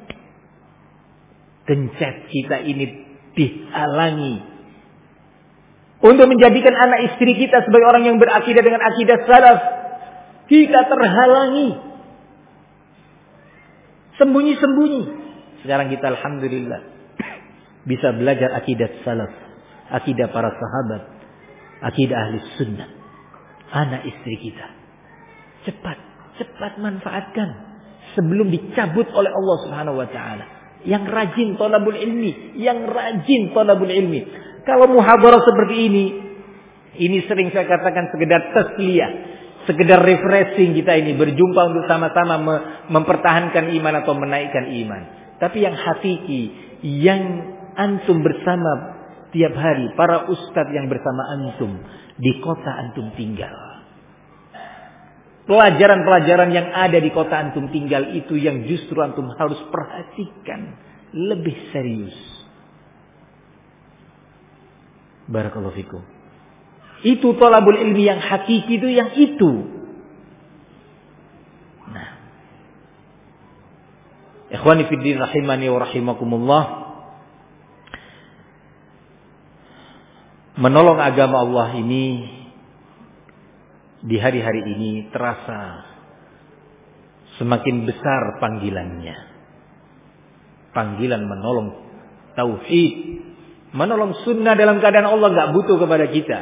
kencet, kita ini dihalangi untuk menjadikan anak istri kita sebagai orang yang berakidah dengan akidah salaf. Kita terhalangi, sembunyi-sembunyi. Sekarang kita alhamdulillah bisa belajar akidah salaf, akidah para sahabat. Akidah ahli sunnah. Anak istri kita. Cepat manfaatkan sebelum dicabut oleh Allah Subhanahu wa taala. Yang rajin thalabul ilmi, Kalau muhadarah seperti ini sering saya katakan sekedar tasliyah, sekedar refreshing kita ini, berjumpa untuk sama-sama mempertahankan iman atau menaikkan iman. Tapi yang hakiki, yang antum bersama tiap hari, para ustadz yang bersama antum di kota antum tinggal. Pelajaran-pelajaran yang ada di kota antum tinggal itu yang justru antum harus perhatikan lebih serius. Barakallahu fikum. Itu thalabul ilmi yang hakiki itu yang itu. Nah, ikhwani fiddin rahimani wa rahimakumullah. Menolong agama Allah ini di hari-hari ini terasa semakin besar panggilannya. Panggilan menolong tauhid, menolong sunnah dalam keadaan Allah enggak butuh kepada kita.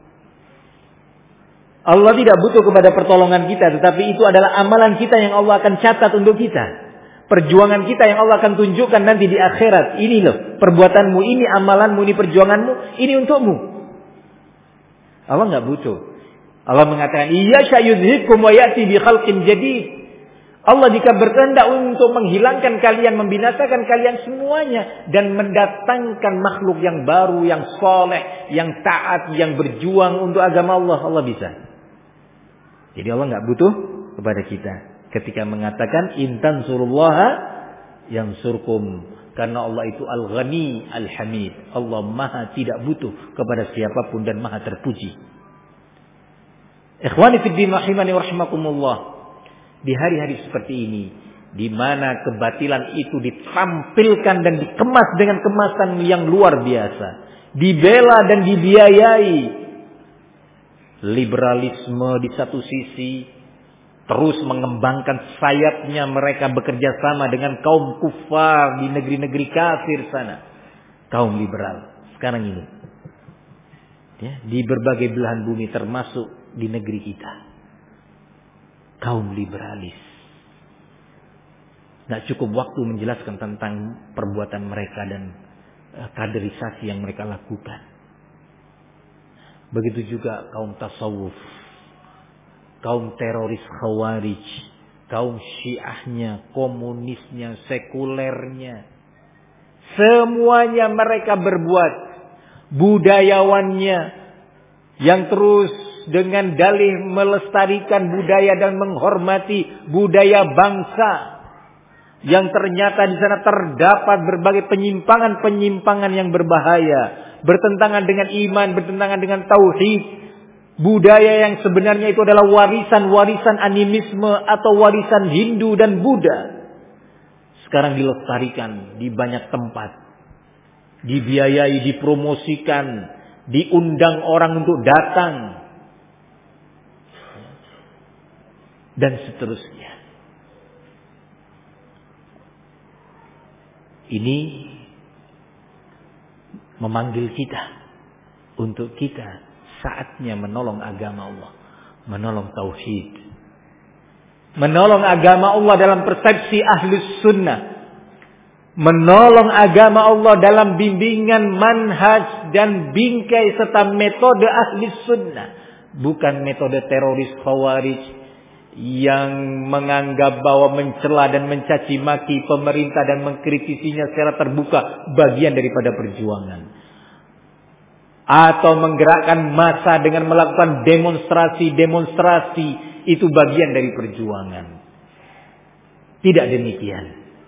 Allah tidak butuh kepada pertolongan kita, tetapi itu adalah amalan kita yang Allah akan catat untuk kita. Perjuangan kita yang Allah akan tunjukkan nanti di akhirat. Ini loh perbuatanmu, ini amalanmu, ini perjuanganmu, ini untukmu. Allah enggak butuh. Allah mengatakan, "Iya syayudhikum wa ya'ti bi khalqin jadid." Allah jika berkehendak untuk menghilangkan kalian, membinasakan kalian semuanya dan mendatangkan makhluk yang baru, yang soleh, yang taat, yang berjuang untuk agama Allah, Allah bisa. Jadi Allah enggak butuh kepada kita ketika mengatakan in tansurullaha yansurkum, karena Allah itu Al-Ghani Al-Hamid. Allah Maha tidak butuh kepada siapapun dan Maha terpuji. Ikhwani fiddin rahimani wa rahimakumullah. Di hari-hari seperti ini, di mana kebatilan itu ditampilkan dan dikemas dengan kemasan yang luar biasa, dibela dan dibiayai. Liberalisme di satu sisi terus mengembangkan sayapnya, mereka bekerja sama dengan kaum kufar di negeri-negeri kafir sana. Kaum liberal sekarang ini, ya, di berbagai belahan bumi termasuk di negeri kita, kaum liberalis. Nggak cukup waktu menjelaskan tentang perbuatan mereka dan kaderisasi yang mereka lakukan. Begitu juga kaum tasawuf, kaum teroris khawarij, kaum syiahnya, komunisnya, sekulernya. Semuanya mereka berbuat. Budayawannya yang terus dengan dalih melestarikan budaya dan menghormati budaya bangsa, yang ternyata di sana terdapat berbagai penyimpangan-penyimpangan yang berbahaya, bertentangan dengan iman, bertentangan dengan tauhid. Budaya yang sebenarnya itu adalah warisan-warisan animisme atau warisan Hindu dan Buddha, sekarang dilestarikan di banyak tempat, dibiayai, dipromosikan, diundang orang untuk datang, dan seterusnya. Ini memanggil kita untuk kita saatnya menolong agama Allah, menolong tauhid, menolong agama Allah dalam persepsi ahlus sunnah, menolong agama Allah dalam bimbingan manhaj dan bingkai serta metode ahlus sunnah, bukan metode teroris khawarij yang menganggap bahwa mencela dan mencaci maki pemerintah dan mengkritisinya secara terbuka bagian daripada perjuangan. Atau menggerakkan massa dengan melakukan demonstrasi itu bagian dari perjuangan. Tidak demikian.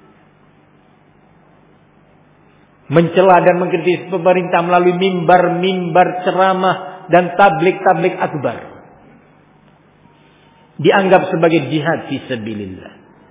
Mencela dan mengkritisi pemerintah melalui mimbar-mimbar ceramah dan tablik-tablik akbar dianggap sebagai jihad fi sabilillah.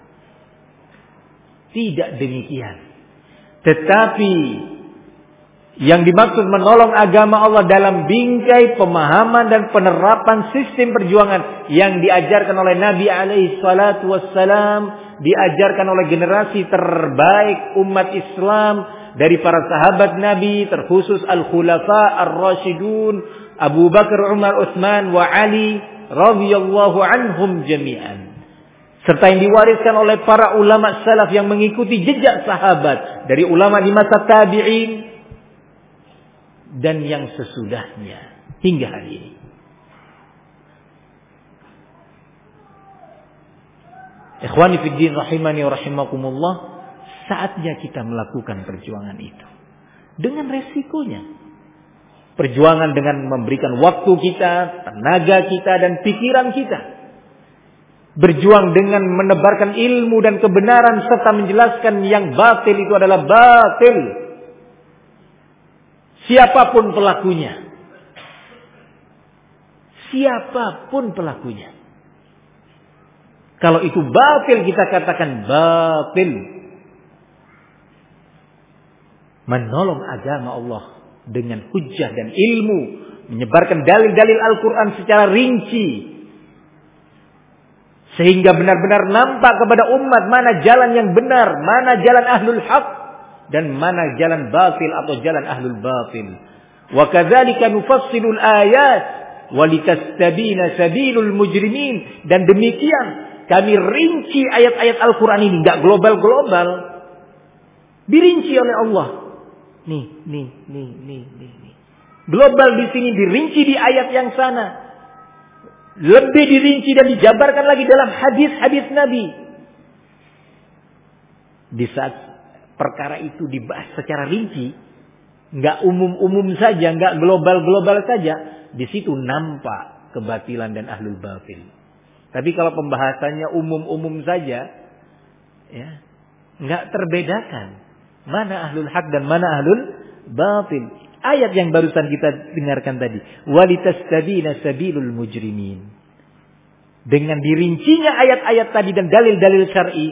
Tidak demikian. Tetapi yang dimaksud menolong agama Allah dalam bingkai pemahaman dan penerapan sistem perjuangan yang diajarkan oleh Nabi alaihi salatu wassalam, diajarkan oleh generasi terbaik umat Islam dari para sahabat Nabi, terkhusus al-khulafa ar-rasyidun, Abu Bakar, Umar, Utsman wa Ali radhiyallahu anhum jami'an. Serta yang diwariskan oleh para ulama salaf yang mengikuti jejak sahabat dari ulama di masa tabi'in dan yang sesudahnya hingga hari ini. Ikhwani fid din rahimani wa rahimakumullah, saatnya kita melakukan perjuangan itu dengan resikonya. Perjuangan dengan memberikan waktu kita, tenaga kita dan pikiran kita. Berjuang dengan menebarkan ilmu dan kebenaran serta menjelaskan yang batil itu adalah batil. Siapapun pelakunya. Siapapun pelakunya. Kalau itu batil, kita katakan batil. Menolong agama Allah dengan hujjah dan ilmu. Menyebarkan dalil-dalil Al-Quran secara rinci. Sehingga benar-benar nampak kepada umat mana jalan yang benar, mana jalan ahlul haq, dan mana jalan batil atau jalan ahlul batil. Wa kadzalika nufassilul ayat wa litastabina sabilul mujrimin. Dan demikian kami rinci ayat-ayat Al-Quran ini, enggak global-global. Dirinci oleh Allah. Nih. Global di sini, dirinci di ayat yang sana. Lebih dirinci dan dijabarkan lagi dalam hadis-hadis Nabi. Di saat perkara itu dibahas secara rinci, enggak umum-umum saja, enggak global-global saja, di situ nampak kebatilan dan ahlul batil. Tapi kalau pembahasannya umum-umum saja, ya, enggak terbedakan mana ahlul haq dan mana ahlul batil. Ayat yang barusan kita dengarkan tadi, walitastabina sabilul mujrimin. Dengan dirincinya ayat-ayat tadi dan dalil-dalil syar'i,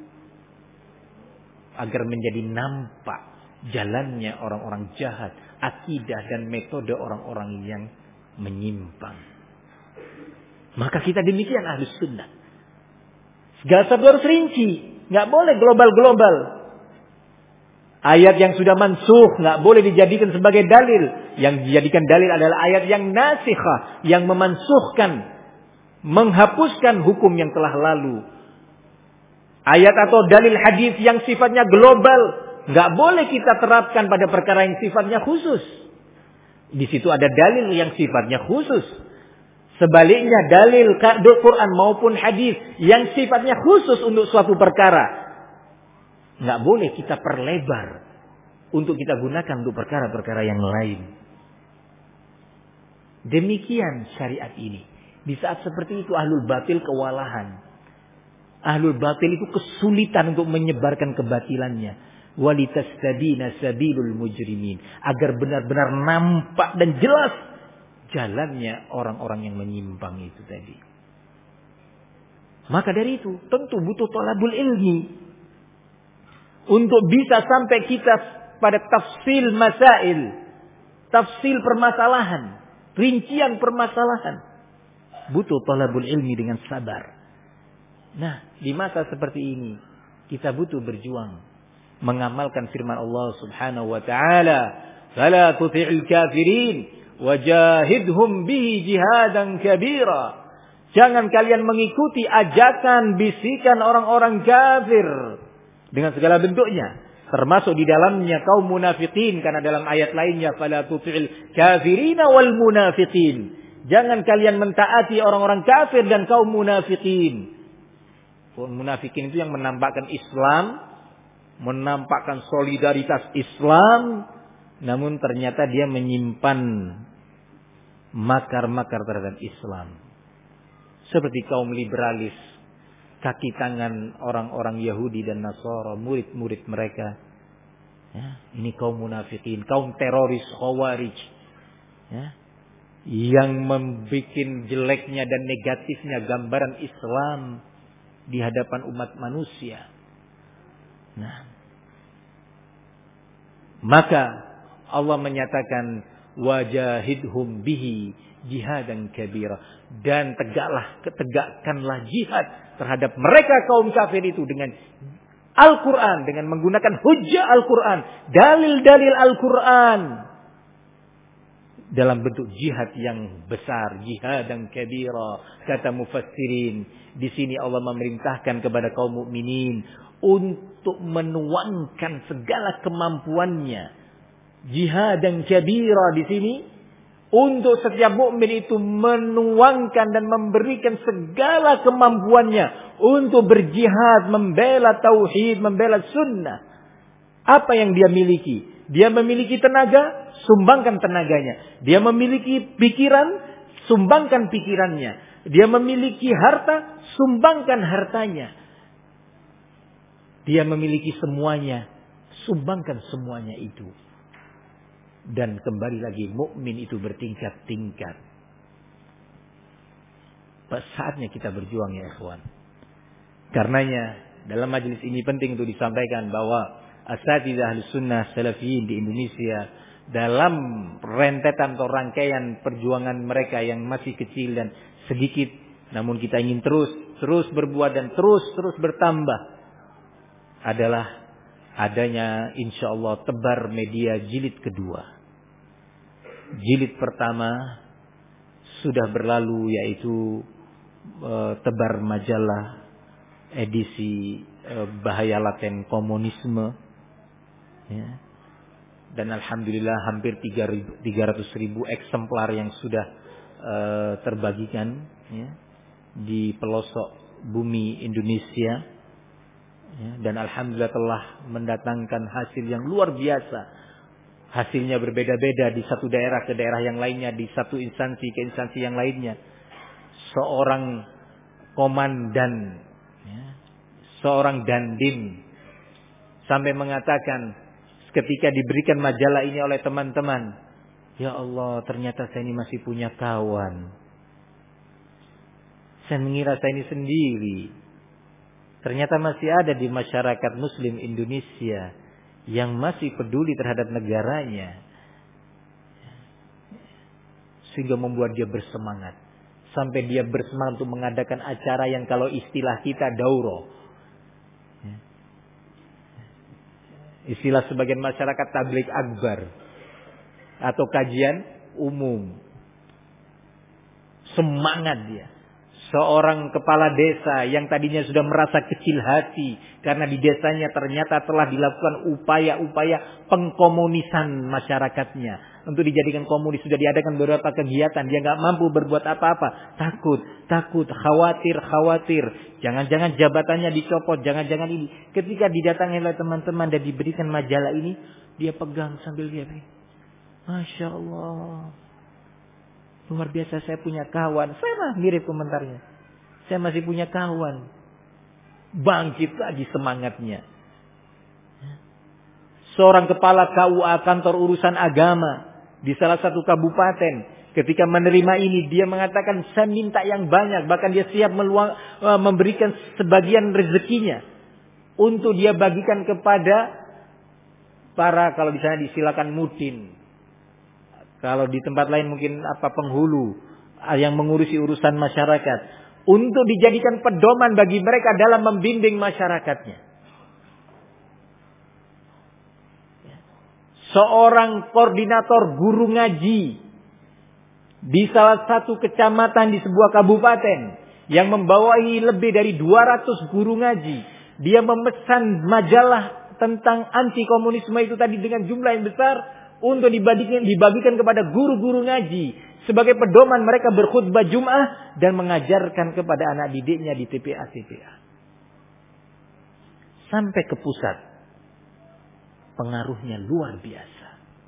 agar menjadi nampak jalannya orang-orang jahat, akidah dan metode orang-orang yang menyimpang. Maka kita demikian ahlus sunnah. Segala sesuatu harus rinci. Nggak boleh global-global. Ayat yang sudah mansuh nggak boleh dijadikan sebagai dalil. Yang dijadikan dalil adalah ayat yang nasikhah, yang memansuhkan, menghapuskan hukum yang telah lalu. Ayat atau dalil hadis yang sifatnya global nggak boleh kita terapkan pada perkara yang sifatnya khusus. Di situ ada dalil yang sifatnya khusus. Sebaliknya dalil Quran maupun hadis yang sifatnya khusus untuk suatu perkara, nggak boleh kita perlebar untuk kita gunakan untuk perkara-perkara yang lain. Demikian syariat ini. Di saat seperti itu ahlul batil kewalahan. Ahlul batil itu kesulitan untuk menyebarkan kebatilannya. Walitastabina sabilul mujrimin. Agar benar-benar nampak dan jelas jalannya orang-orang yang menyimpang itu tadi. Maka dari itu tentu butuh thalabul ilmi. Untuk bisa sampai kita pada tafsil masail. Tafsil permasalahan. Rincian permasalahan. Butuh thalabul ilmi dengan sabar. Nah, di masa seperti ini kita butuh berjuang. Mengamalkan firman Allah subhanahu wa ta'ala. Fala tuti'il kafirin. Wajahidhum bihi jihadan kabira. Jangan kalian mengikuti ajakan bisikan orang-orang kafir dengan segala bentuknya, termasuk di dalamnya kaum munafikin, karena dalam ayat lainnya fala tuti'il kafirina wal munafiqin. Jangan kalian mentaati orang-orang kafir dan kaum munafikin. Kaum munafikin itu yang menampakkan Islam, menampakkan solidaritas Islam, namun ternyata dia menyimpan makar-makar terhadap Islam. Seperti kaum liberalis, kaki tangan orang-orang Yahudi dan Nasara, murid-murid mereka. Ya, ini kaum munafikin, kaum teroris Khawarij. Ya, yang membuat jeleknya dan negatifnya gambaran Islam di hadapan umat manusia. Nah, maka Allah menyatakan wajahidhum bihi jihadan kabira, dan tegakkanlah jihad terhadap mereka kaum kafir itu dengan Al-Quran, dengan menggunakan hujjah Al-Quran, dalil-dalil Al-Quran. dalam bentuk jihad yang besar, jihad dan kabira. Kata mufassirin, di sini Allah memerintahkan kepada kaum mukminin untuk menuangkan segala kemampuannya. Jihad dan kabira di sini untuk setiap mukmin itu menuangkan dan memberikan segala kemampuannya untuk berjihad, membela tauhid, membela sunnah. Apa yang dia miliki? Dia memiliki tenaga, sumbangkan tenaganya. Dia memiliki pikiran, sumbangkan pikirannya. Dia memiliki harta, sumbangkan hartanya. Dia memiliki semuanya, sumbangkan semuanya itu. Dan kembali lagi, mukmin itu bertingkat-tingkat. Saatnya kita berjuang ya ikhwan. Karenanya dalam majelis ini penting untuk disampaikan bahwa asatidzah Ahlus Sunnah Salafiyin di Indonesia dalam rentetan atau rangkaian perjuangan mereka yang masih kecil dan sedikit, namun kita ingin terus berbuat dan terus bertambah, adalah adanya insyaallah tebar media jilid kedua. Jilid pertama sudah berlalu, yaitu tebar majalah edisi bahaya laten komunisme, ya. Dan alhamdulillah hampir 300.000 eksemplar yang sudah terbagikan, ya, di pelosok bumi Indonesia, ya. Dan alhamdulillah telah mendatangkan hasil yang luar biasa. Hasilnya berbeda-beda di satu daerah ke daerah yang lainnya, di satu instansi ke instansi yang lainnya. Seorang komandan, ya, seorang dandim sampai mengatakan ketika diberikan majalah ini oleh teman-teman, ya Allah, ternyata saya ini masih punya kawan. Saya mengira saya ini sendiri. Ternyata masih ada di masyarakat Muslim Indonesia yang masih peduli terhadap negaranya, sehingga membuat dia bersemangat. Sampai dia bersemangat untuk mengadakan acara yang kalau istilah kita dauro, istilah sebagian masyarakat tabligh akbar atau kajian umum. Semangat dia. Seorang kepala desa yang tadinya sudah merasa kecil hati karena di desanya ternyata telah dilakukan upaya-upaya pengkomunisan masyarakatnya untuk dijadikan komunis. Sudah diadakan beberapa kegiatan, dia nggak mampu berbuat apa-apa, takut, khawatir, jangan-jangan jabatannya dicopot, jangan-jangan ini. Ketika didatangi oleh teman-teman dan diberikan majalah ini, dia pegang sambil dia, Masya Allah, luar biasa, saya punya kawan. Sama mirip komentarnya. Saya masih punya kawan. Bangkit lagi semangatnya. Seorang kepala KUA, kantor urusan agama di salah satu kabupaten, ketika menerima ini dia mengatakan, saya minta yang banyak. Bahkan dia siap memberikan sebagian rezekinya untuk dia bagikan kepada para, kalau di sana disilakan mudin. Kalau di tempat lain mungkin penghulu yang mengurusi urusan masyarakat, untuk dijadikan pedoman bagi mereka dalam membimbing masyarakatnya. Seorang koordinator guru ngaji di salah satu kecamatan di sebuah kabupaten yang membawahi lebih dari 200 guru ngaji, dia memesan majalah tentang anti komunisme itu tadi dengan jumlah yang besar, untuk dibagikan kepada guru-guru ngaji sebagai pedoman mereka berkhutbah Jum'ah dan mengajarkan kepada anak didiknya di TPA. Sampai ke pusat. Pengaruhnya luar biasa.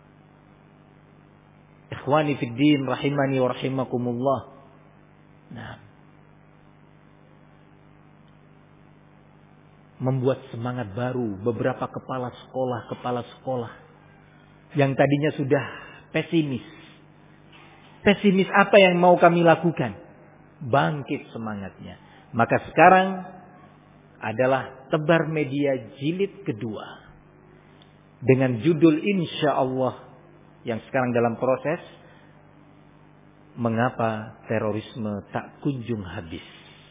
Ikhwani fid din rahimani wa rahimakumullah. Nah, membuat semangat baru beberapa kepala sekolah yang tadinya sudah pesimis. Pesimis, apa yang mau kami lakukan? Bangkit semangatnya. Maka sekarang adalah tebar media jilid kedua. Dengan judul Insya Allah yang sekarang dalam proses. Mengapa terorisme tak kunjung habis?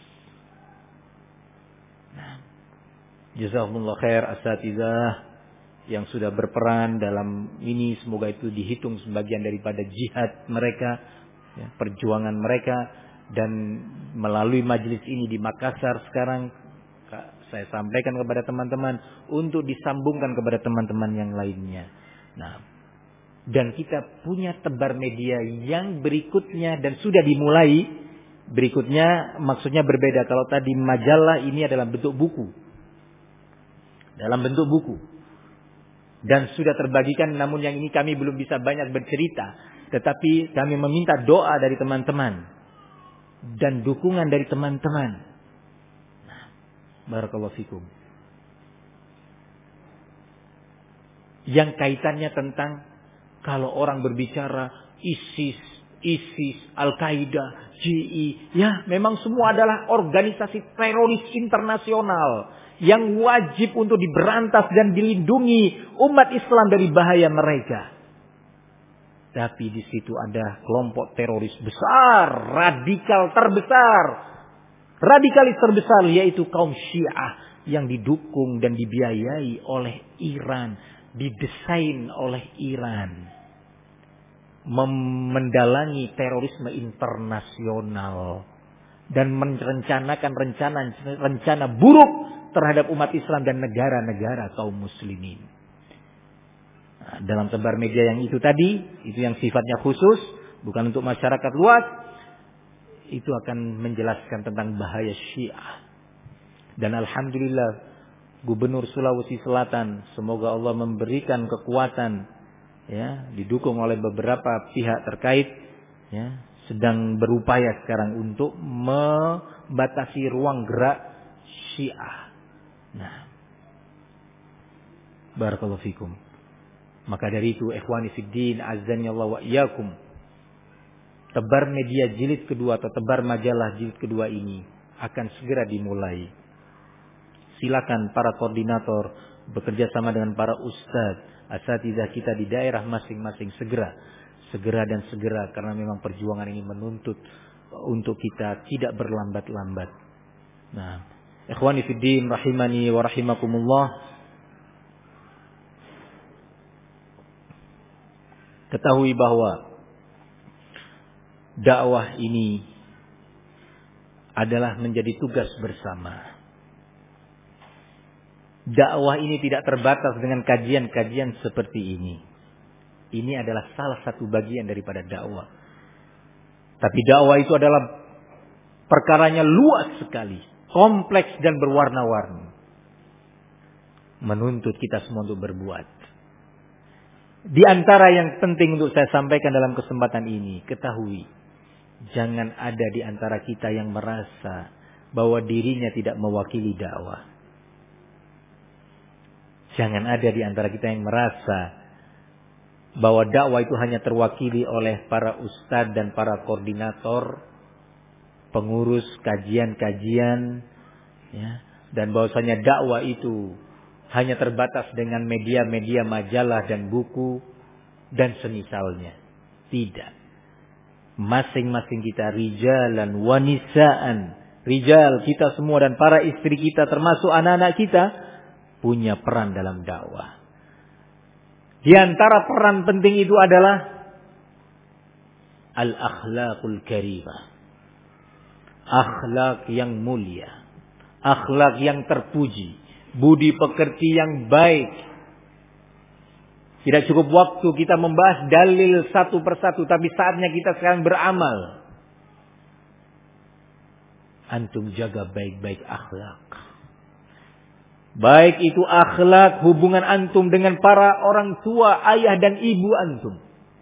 Nah, jazakumullah khair asatidzah yang sudah berperan dalam ini, semoga itu dihitung sebagian daripada jihad mereka, ya, perjuangan mereka. Dan melalui majelis ini di Makassar sekarang, saya sampaikan kepada teman-teman untuk disambungkan kepada teman-teman yang lainnya. Nah, dan kita punya tebar media yang berikutnya dan sudah dimulai. Berikutnya maksudnya berbeda. Kalau tadi majalah, ini adalah bentuk buku. Dalam bentuk buku. Dan sudah terbagikan, namun yang ini kami belum bisa banyak bercerita. Tetapi kami meminta doa dari teman-teman. Dan dukungan dari teman-teman. Nah, barakallahu fikum. Yang kaitannya tentang, kalau orang berbicara ISIS, Al-Qaeda, GI. Ya, memang semua adalah organisasi teroris internasional. Yang wajib untuk diberantas dan dilindungi umat Islam dari bahaya mereka. Tapi di situ ada kelompok teroris besar, radikalis terbesar, yaitu kaum Syiah yang didukung dan dibiayai oleh Iran, didesain oleh Iran, mendalangi terorisme internasional dan merencanakan rencana buruk terhadap umat Islam dan negara-negara kaum muslimin. Nah, dalam tebar media yang itu tadi, itu yang sifatnya khusus, bukan untuk masyarakat luas, itu akan menjelaskan tentang bahaya Syiah. Dan alhamdulillah, Gubernur Sulawesi Selatan, semoga Allah memberikan kekuatan, ya, didukung oleh beberapa pihak terkait, ya, sedang berupaya sekarang untuk membatasi ruang gerak Syiah. Nah, barakallahu fikum. Maka dari itu, ikhwani fiddin, azzani Allah wa iyyakum, tebar media jilid kedua atau tebar majalah jilid kedua ini akan segera dimulai. Silakan para koordinator bekerja sama dengan para ustadz, asatidzah kita di daerah masing-masing segera, karena memang perjuangan ini menuntut untuk kita tidak berlambat-lambat. Nah, ikhwani fiddin rahimani wa rahimakumullah, ketahui bahwa dakwah ini adalah menjadi tugas bersama. Dakwah ini tidak terbatas dengan kajian-kajian seperti ini. Ini adalah salah satu bagian daripada dakwah. Tapi dakwah itu adalah perkaranya luas sekali, kompleks dan berwarna-warni. Menuntut kita semua untuk berbuat. Di antara yang penting untuk saya sampaikan dalam kesempatan ini, ketahui, jangan ada di antara kita yang merasa bahwa dirinya tidak mewakili dakwah. Jangan ada di antara kita yang merasa bahwa dakwah itu hanya terwakili oleh para ustadz dan para koordinator, pengurus kajian-kajian, ya, dan bahwasanya dakwah itu hanya terbatas dengan media-media majalah dan buku dan semisalnya. Tidak. Masing-masing kita rijalan wa nisaan, rijal kita semua dan para istri kita termasuk anak-anak kita punya peran dalam dakwah. Di antara peran penting itu adalah al-akhlaqul karimah. Akhlak yang mulia, akhlak yang terpuji, budi pekerti yang baik. Tidak cukup waktu kita membahas dalil satu persatu, tapi saatnya kita sekarang beramal. Antum jaga baik-baik akhlak. Baik itu akhlak hubungan antum dengan para orang tua, ayah dan ibu antum.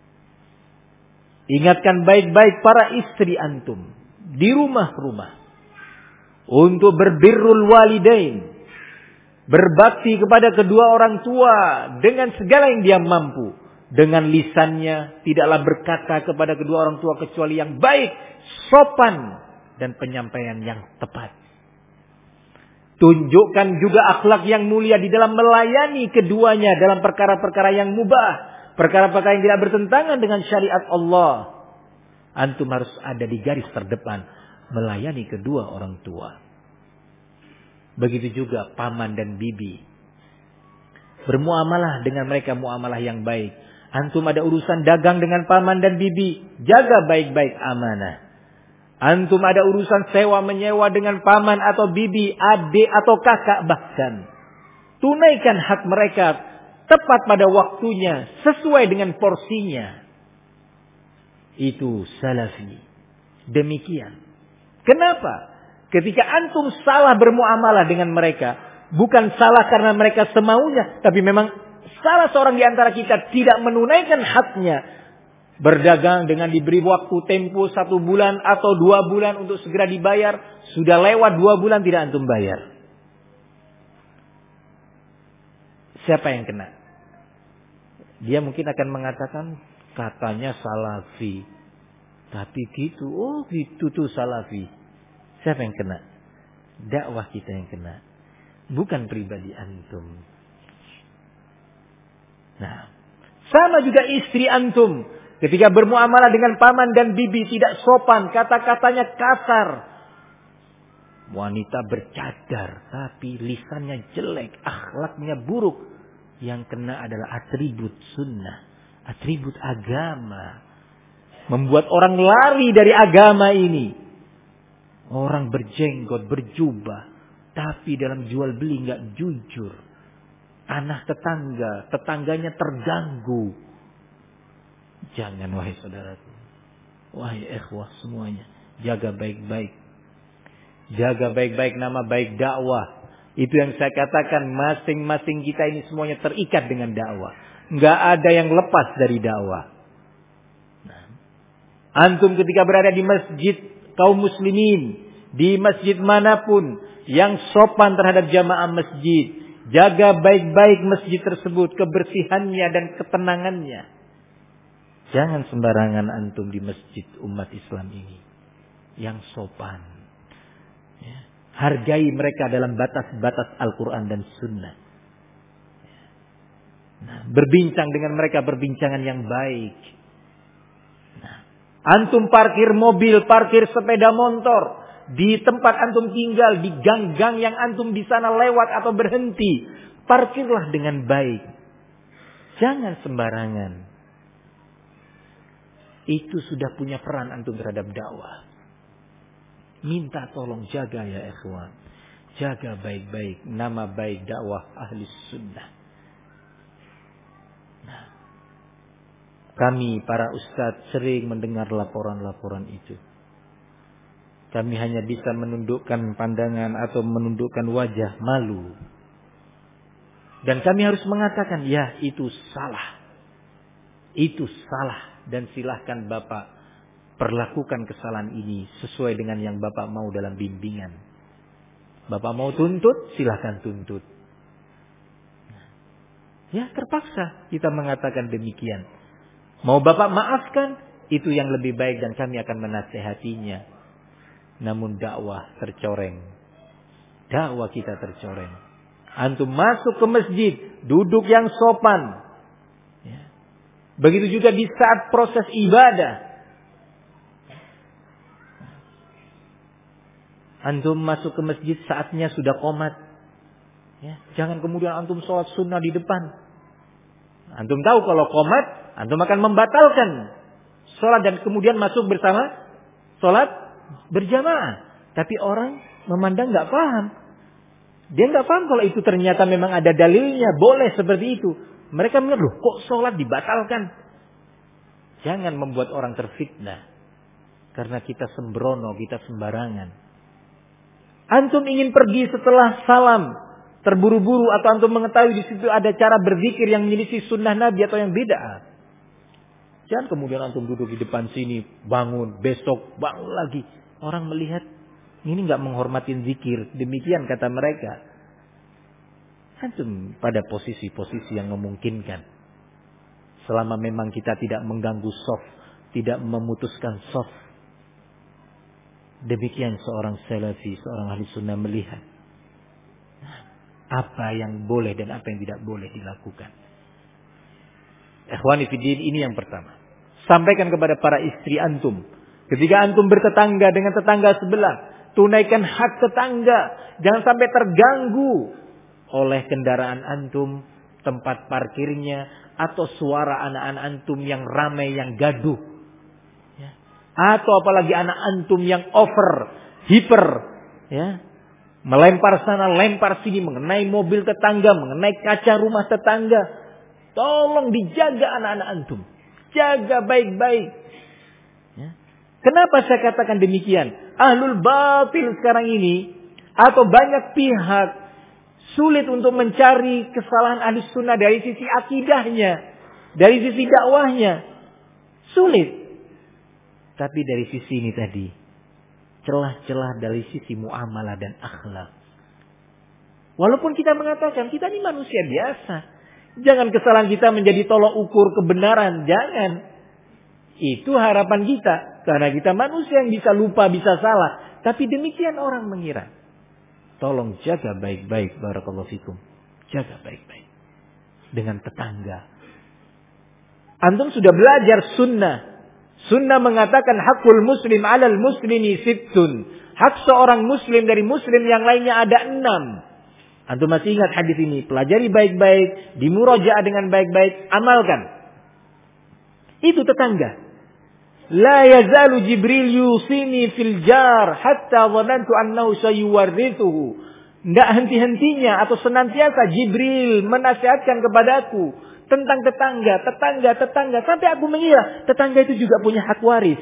Ingatkan baik-baik para istri antum di rumah-rumah untuk berbirrul walidain, berbakti kepada kedua orang tua dengan segala yang dia mampu. Dengan lisannya tidaklah berkata kepada kedua orang tua kecuali yang baik, sopan dan penyampaian yang tepat. Tunjukkan juga akhlak yang mulia di dalam melayani keduanya dalam perkara-perkara yang mubah, perkara-perkara yang tidak bertentangan dengan syariat Allah. Antum harus ada di garis terdepan melayani kedua orang tua. Begitu juga paman dan bibi. Bermuamalah dengan mereka muamalah yang baik. Antum ada urusan dagang dengan paman dan bibi, jaga baik-baik amanah. Antum ada urusan sewa menyewa dengan paman atau bibi, adik atau kakak bahkan. Tunaikan hak mereka tepat pada waktunya, sesuai dengan porsinya. Itu salafi. Demikian. Kenapa? Ketika antum salah bermuamalah dengan mereka, bukan salah karena mereka semaunya, tapi memang salah seorang di antara kita tidak menunaikan haknya. Berdagang dengan diberi waktu tempo 1 bulan atau 2 bulan untuk segera dibayar. Sudah lewat 2 bulan tidak antum bayar. Siapa yang kena? Dia mungkin akan mengatakan katanya salafi. Tapi gitu, oh gitu tuh salafi. Siapa yang kena? Dakwah kita yang kena. Bukan pribadi antum. Nah, sama juga istri antum. Ketika bermuamalah dengan paman dan bibi tidak sopan, kata-katanya kasar. Wanita bercadar, tapi lisannya jelek, akhlaknya buruk. Yang kena adalah atribut sunnah, atribut agama. Membuat orang lari dari agama ini. Orang berjenggot, berjubah, tapi dalam jual beli nggak jujur. Anak tetangga, tetangganya terganggu. Jangan wahai saudaraku, wahai ikhwah semuanya, jaga baik-baik. Jaga baik-baik nama baik dakwah. Itu yang saya katakan, masing-masing kita ini semuanya terikat dengan dakwah. Nggak ada yang lepas dari dakwah. Nah, antum ketika berada di masjid kaum muslimin, di masjid manapun, yang sopan terhadap jamaah masjid, jaga baik-baik masjid tersebut, kebersihannya dan ketenangannya. Jangan sembarangan antum di masjid umat Islam ini. Yang sopan. Ya. Hargai mereka dalam batas-batas Al-Quran dan Sunnah. Nah, berbincang dengan mereka berbincangan yang baik. Nah, antum parkir mobil, parkir sepeda motor di tempat antum tinggal, di gang-gang yang antum di sana lewat atau berhenti, parkirlah dengan baik. Jangan sembarangan. Itu sudah punya peran antum terhadap dakwah. Minta tolong jaga ya ikhwan. Jaga baik-baik nama baik dakwah ahli sunnah. Nah, kami para ustadz sering mendengar laporan-laporan itu. Kami hanya bisa menundukkan pandangan atau menundukkan wajah malu. Dan kami harus mengatakan, ya itu salah. Itu salah. Dan silahkan Bapak perlakukan kesalahan ini sesuai dengan yang Bapak mau dalam bimbingan. Bapak mau tuntut, silahkan tuntut. Ya terpaksa kita mengatakan demikian. Mau Bapak maafkan, itu yang lebih baik dan kami akan menasehatinya. Namun dakwah tercoreng. Dakwah kita tercoreng. Antum masuk ke masjid, duduk yang sopan. Ya. Begitu juga di saat proses ibadah. Antum masuk ke masjid saatnya sudah qomat. Ya, jangan kemudian antum sholat sunnah di depan. Antum tahu kalau qomat, antum akan membatalkan sholat dan kemudian masuk bersama sholat berjamaah. Tapi orang memandang nggak paham. Dia nggak paham kalau itu ternyata memang ada dalilnya, boleh seperti itu. Mereka mengira, loh kok sholat dibatalkan? Jangan membuat orang terfitnah. Karena kita sembrono, kita sembarangan. Antum ingin pergi setelah salam, terburu-buru atau antum mengetahui di situ ada cara berzikir yang menyelisih sunnah Nabi atau yang beda. Jangan kemudian antum duduk di depan sini, bangun, besok bangun lagi. Orang melihat ini nggak menghormatin zikir. Demikian kata mereka. Antum pada posisi-posisi yang memungkinkan. Selama memang kita tidak mengganggu shaf, tidak memutuskan shaf. Demikian seorang salafi, seorang ahli sunnah melihat apa yang boleh dan apa yang tidak boleh dilakukan. Ikhwani fiddin, ini yang pertama. Sampaikan kepada para istri antum. Ketika antum bertetangga dengan tetangga sebelah, tunaikan hak tetangga. Jangan sampai terganggu oleh kendaraan antum tempat parkirnya, atau suara anak-anak antum yang ramai, yang gaduh. Ya. Atau apalagi anak antum yang hiper. Ya. Melempar sana, lempar sini, mengenai mobil tetangga, mengenai kaca rumah tetangga. Tolong dijaga anak-anak antum. Jaga baik-baik. Ya. Kenapa saya katakan demikian? Ahlul batil sekarang ini, atau banyak pihak, sulit untuk mencari kesalahan ahli sunnah dari sisi akidahnya, dari sisi dakwahnya. Sulit. Tapi dari sisi ini tadi, celah-celah dari sisi muamalah dan akhlak. Walaupun kita mengatakan kita ini manusia biasa, jangan kesalahan kita menjadi tolok ukur kebenaran, jangan. Itu harapan kita, karena kita manusia yang bisa lupa, bisa salah. Tapi demikian orang mengira. Tolong jaga baik-baik, barakallahu fikum. Jaga baik-baik dengan tetangga. Antum sudah belajar sunnah. Sunnah mengatakan hakul muslim alal muslimi sittun. Hak seorang muslim dari muslim yang lainnya ada 6. Antum masih ingat hadis ini? Pelajari baik-baik, dimurajaah dengan baik-baik, amalkan. Itu tetangga. La yazalu Jibril yusini fil jar hatta dhanantu annahu sayuwarrithuhu. Enggak henti-hentinya atau senantiasa Jibril menasihatkan kepadaku tentang tetangga sampai aku mengira tetangga itu juga punya hak waris.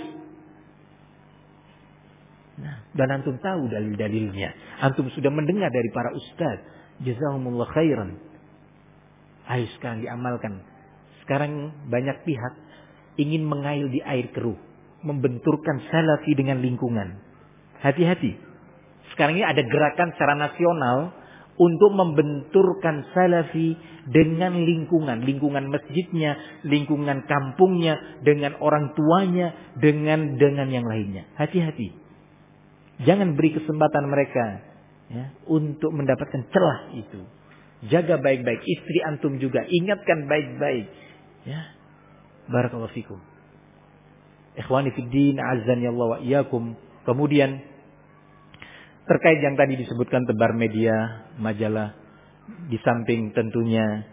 Nah, dan antum tahu dalil-dalilnya. Antum sudah mendengar dari para ustaz. Jazahumullah khairan. Ayo sekarang diamalkan. Sekarang banyak pihak ingin mengail di air keruh, membenturkan salafi dengan lingkungan. Hati-hati. Sekarang ini ada gerakan secara nasional untuk membenturkan salafi dengan lingkungan masjidnya, lingkungan kampungnya, dengan orang tuanya, dengan yang lainnya. Hati-hati. Jangan beri kesempatan mereka ya, untuk mendapatkan celah itu. Jaga baik-baik. Istri antum juga ingatkan baik-baik. Ya. Barakallahu fikum. Ikhwani fid din, azzani Allah wa iyyakum. Kemudian terkait yang tadi disebutkan tebar media, majalah, di samping tentunya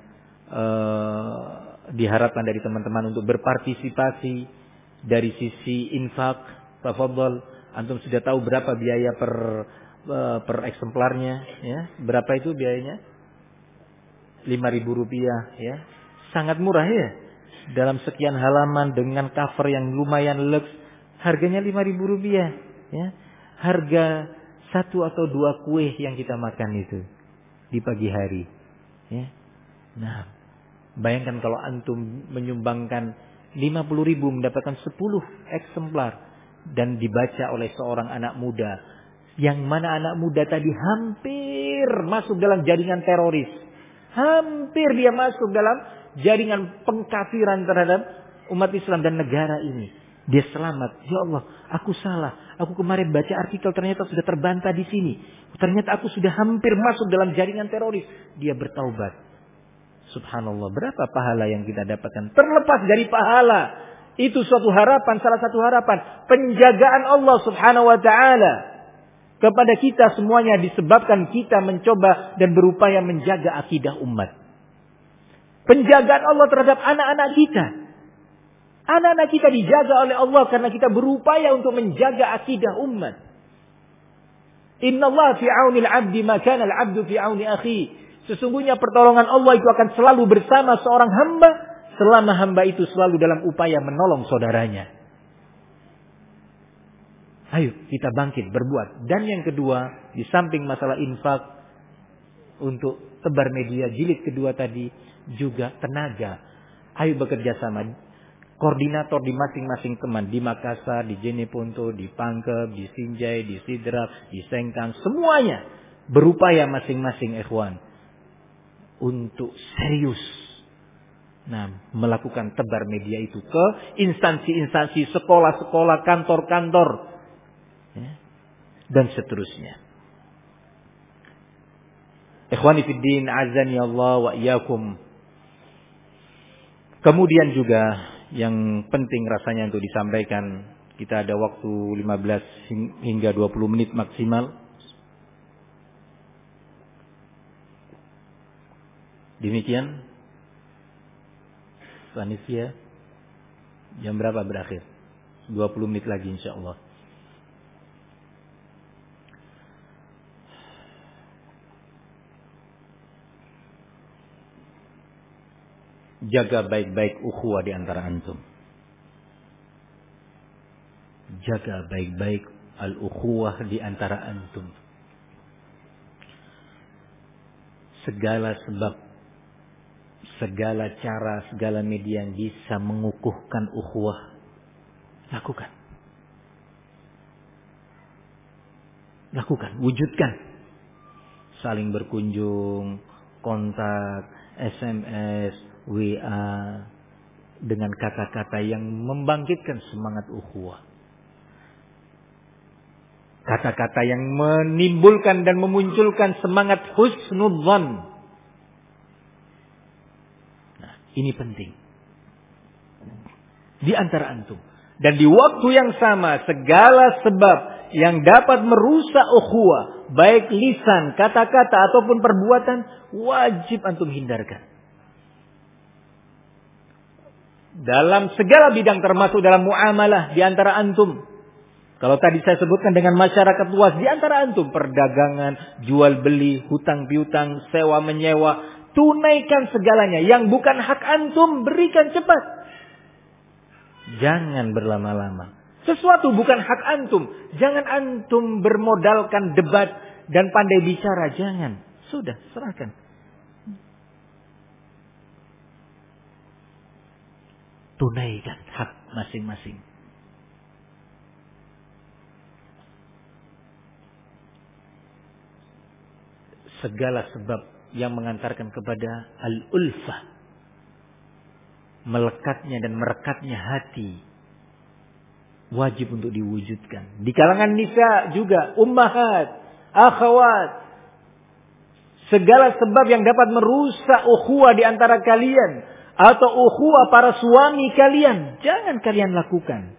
diharapkan dari teman-teman untuk berpartisipasi dari sisi infak. Tafadhol, antum sudah tahu berapa biaya per eksemplarnya ya? Berapa itu biayanya? Rp5.000 ya. Sangat murah ya. Dalam sekian halaman dengan cover yang lumayan lux, harganya Rp5.000 ya. Harga 1 atau 2 kue yang kita makan itu di pagi hari ya. Nah, bayangkan kalau antum menyumbangkan 50.000 mendapatkan 10 eksemplar dan dibaca oleh seorang anak muda, yang mana anak muda tadi hampir masuk dalam jaringan teroris. Hampir dia masuk dalam jaringan pengkafiran terhadap umat Islam dan negara ini. Dia selamat. Ya Allah, aku salah. Aku kemarin baca artikel ternyata sudah terbantah di sini. Ternyata aku sudah hampir masuk dalam jaringan teroris. Dia bertaubat. Subhanallah, berapa pahala yang kita dapatkan? Terlepas dari pahala, itu suatu harapan, salah satu harapan penjagaan Allah Subhanahu wa taala kepada kita semuanya disebabkan kita mencoba dan berupaya menjaga akidah umat. Penjagaan Allah terhadap anak-anak kita. Anak-anak kita dijaga oleh Allah karena kita berupaya untuk menjaga akidah umat. Inna Allah fi auni al-abdi ma kana al-abdu fi auni akhi. Sesungguhnya pertolongan Allah itu akan selalu bersama seorang hamba selama hamba itu selalu dalam upaya menolong saudaranya. Ayo kita bangkit berbuat. Dan yang kedua, di samping masalah infak untuk tebar media jilid kedua tadi, juga tenaga. Ayo bekerja sama. Koordinator di masing-masing teman, di Makassar, di Jeneponto, di Pangkep, di Sinjai, di Sidrap, di Sengkang, semuanya berupaya masing-masing ikhwan untuk serius melakukan tebar media itu ke instansi-instansi, sekolah-sekolah, kantor-kantor dan seterusnya. Ikhwani fid din, azani Allah wa iyyakum. Kemudian juga yang penting rasanya untuk disampaikan, kita ada waktu 15 hingga 20 menit maksimal. Demikian Panitia jam berapa berakhir? 20 menit lagi insyaallah. Jaga baik-baik ukhuwah di antara antum. Jaga baik-baik al-ukhuwah di antara antum. Segala sebab, segala cara, segala media yang bisa mengukuhkan ukhuwah, lakukan. Lakukan, wujudkan. Saling berkunjung, kontak, SMS, WA, dengan kata-kata yang membangkitkan semangat ukhuwah. Kata-kata yang menimbulkan dan memunculkan semangat husnudzan. Nah, ini penting. Di antara antum. Dan di waktu yang sama, segala sebab yang dapat merusak ukhuwah, baik lisan, kata-kata ataupun perbuatan, wajib antum hindarkan. Dalam segala bidang, termasuk dalam muamalah di antara antum. Kalau tadi saya sebutkan dengan masyarakat luas, di antara antum, perdagangan, jual beli, hutang piutang, sewa menyewa, tunaikan segalanya. Yang bukan hak antum, berikan cepat. Jangan berlama-lama. Sesuatu bukan hak antum, jangan antum bermodalkan debat dan pandai bicara, jangan. Sudah, serahkan. Tunaikan hak masing-masing. Segala sebab yang mengantarkan kepada al-ulfah, melekatnya dan merekatnya hati, wajib untuk diwujudkan. Di kalangan nisa juga, ummahat, akhwat, segala sebab yang dapat merusak ukhuwah di antara kalian atau ukhuwah para suami kalian, jangan kalian lakukan.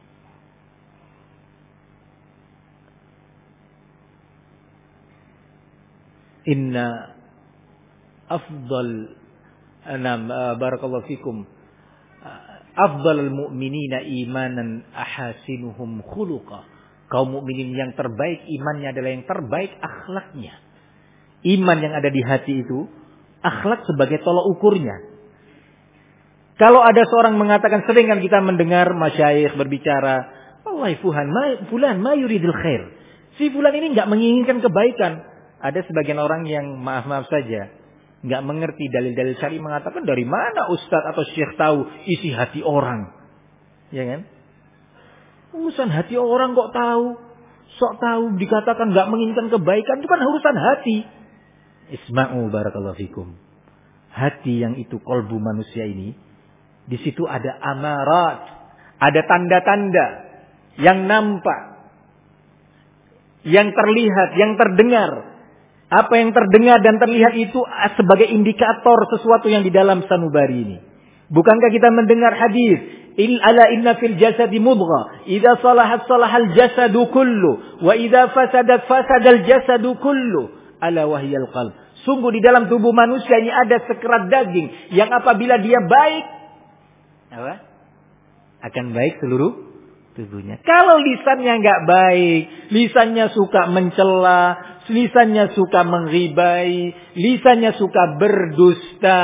Inna afdal barakallahu fikum afdalul mu'minina imanan ahasinuhum khuluqa. Kaum mukminin yang terbaik imannya adalah yang terbaik akhlaknya. Iman yang ada di hati itu, akhlak sebagai tolak ukurnya. Kalau ada seorang mengatakan, sering kan kita mendengar masyayikh berbicara, wallahi fulan ma yuridul khair. Si fulan ini enggak menginginkan kebaikan. Ada sebagian orang yang maaf-maaf saja, enggak mengerti dalil-dalil syar'i, mengatakan dari mana ustaz atau syekh tahu isi hati orang. Ya kan? Urusan hati orang kok tahu? Sok tahu, dikatakan enggak menginginkan kebaikan, itu kan urusan hati. Isma'u barakallahu fikum. Hati yang itu kolbu manusia ini, di situ ada amarat, ada tanda-tanda yang nampak, yang terlihat, yang terdengar. Apa yang terdengar dan terlihat itu sebagai indikator sesuatu yang di dalam sanubari ini. Bukankah kita mendengar hadis, ala inna fil jasadi mudghah, idza salahat salahal jasadu kullu, wa idza fasadat fasadal jasadu kullu, ala wahyal qalb. Sungguh di dalam tubuh manusia ini ada sekerat daging yang apabila dia baik, apa? Akan baik seluruh tubuhnya. Kalau lisannya enggak baik, lisannya suka mencela, lisannya suka mengribai, lisannya suka berdusta,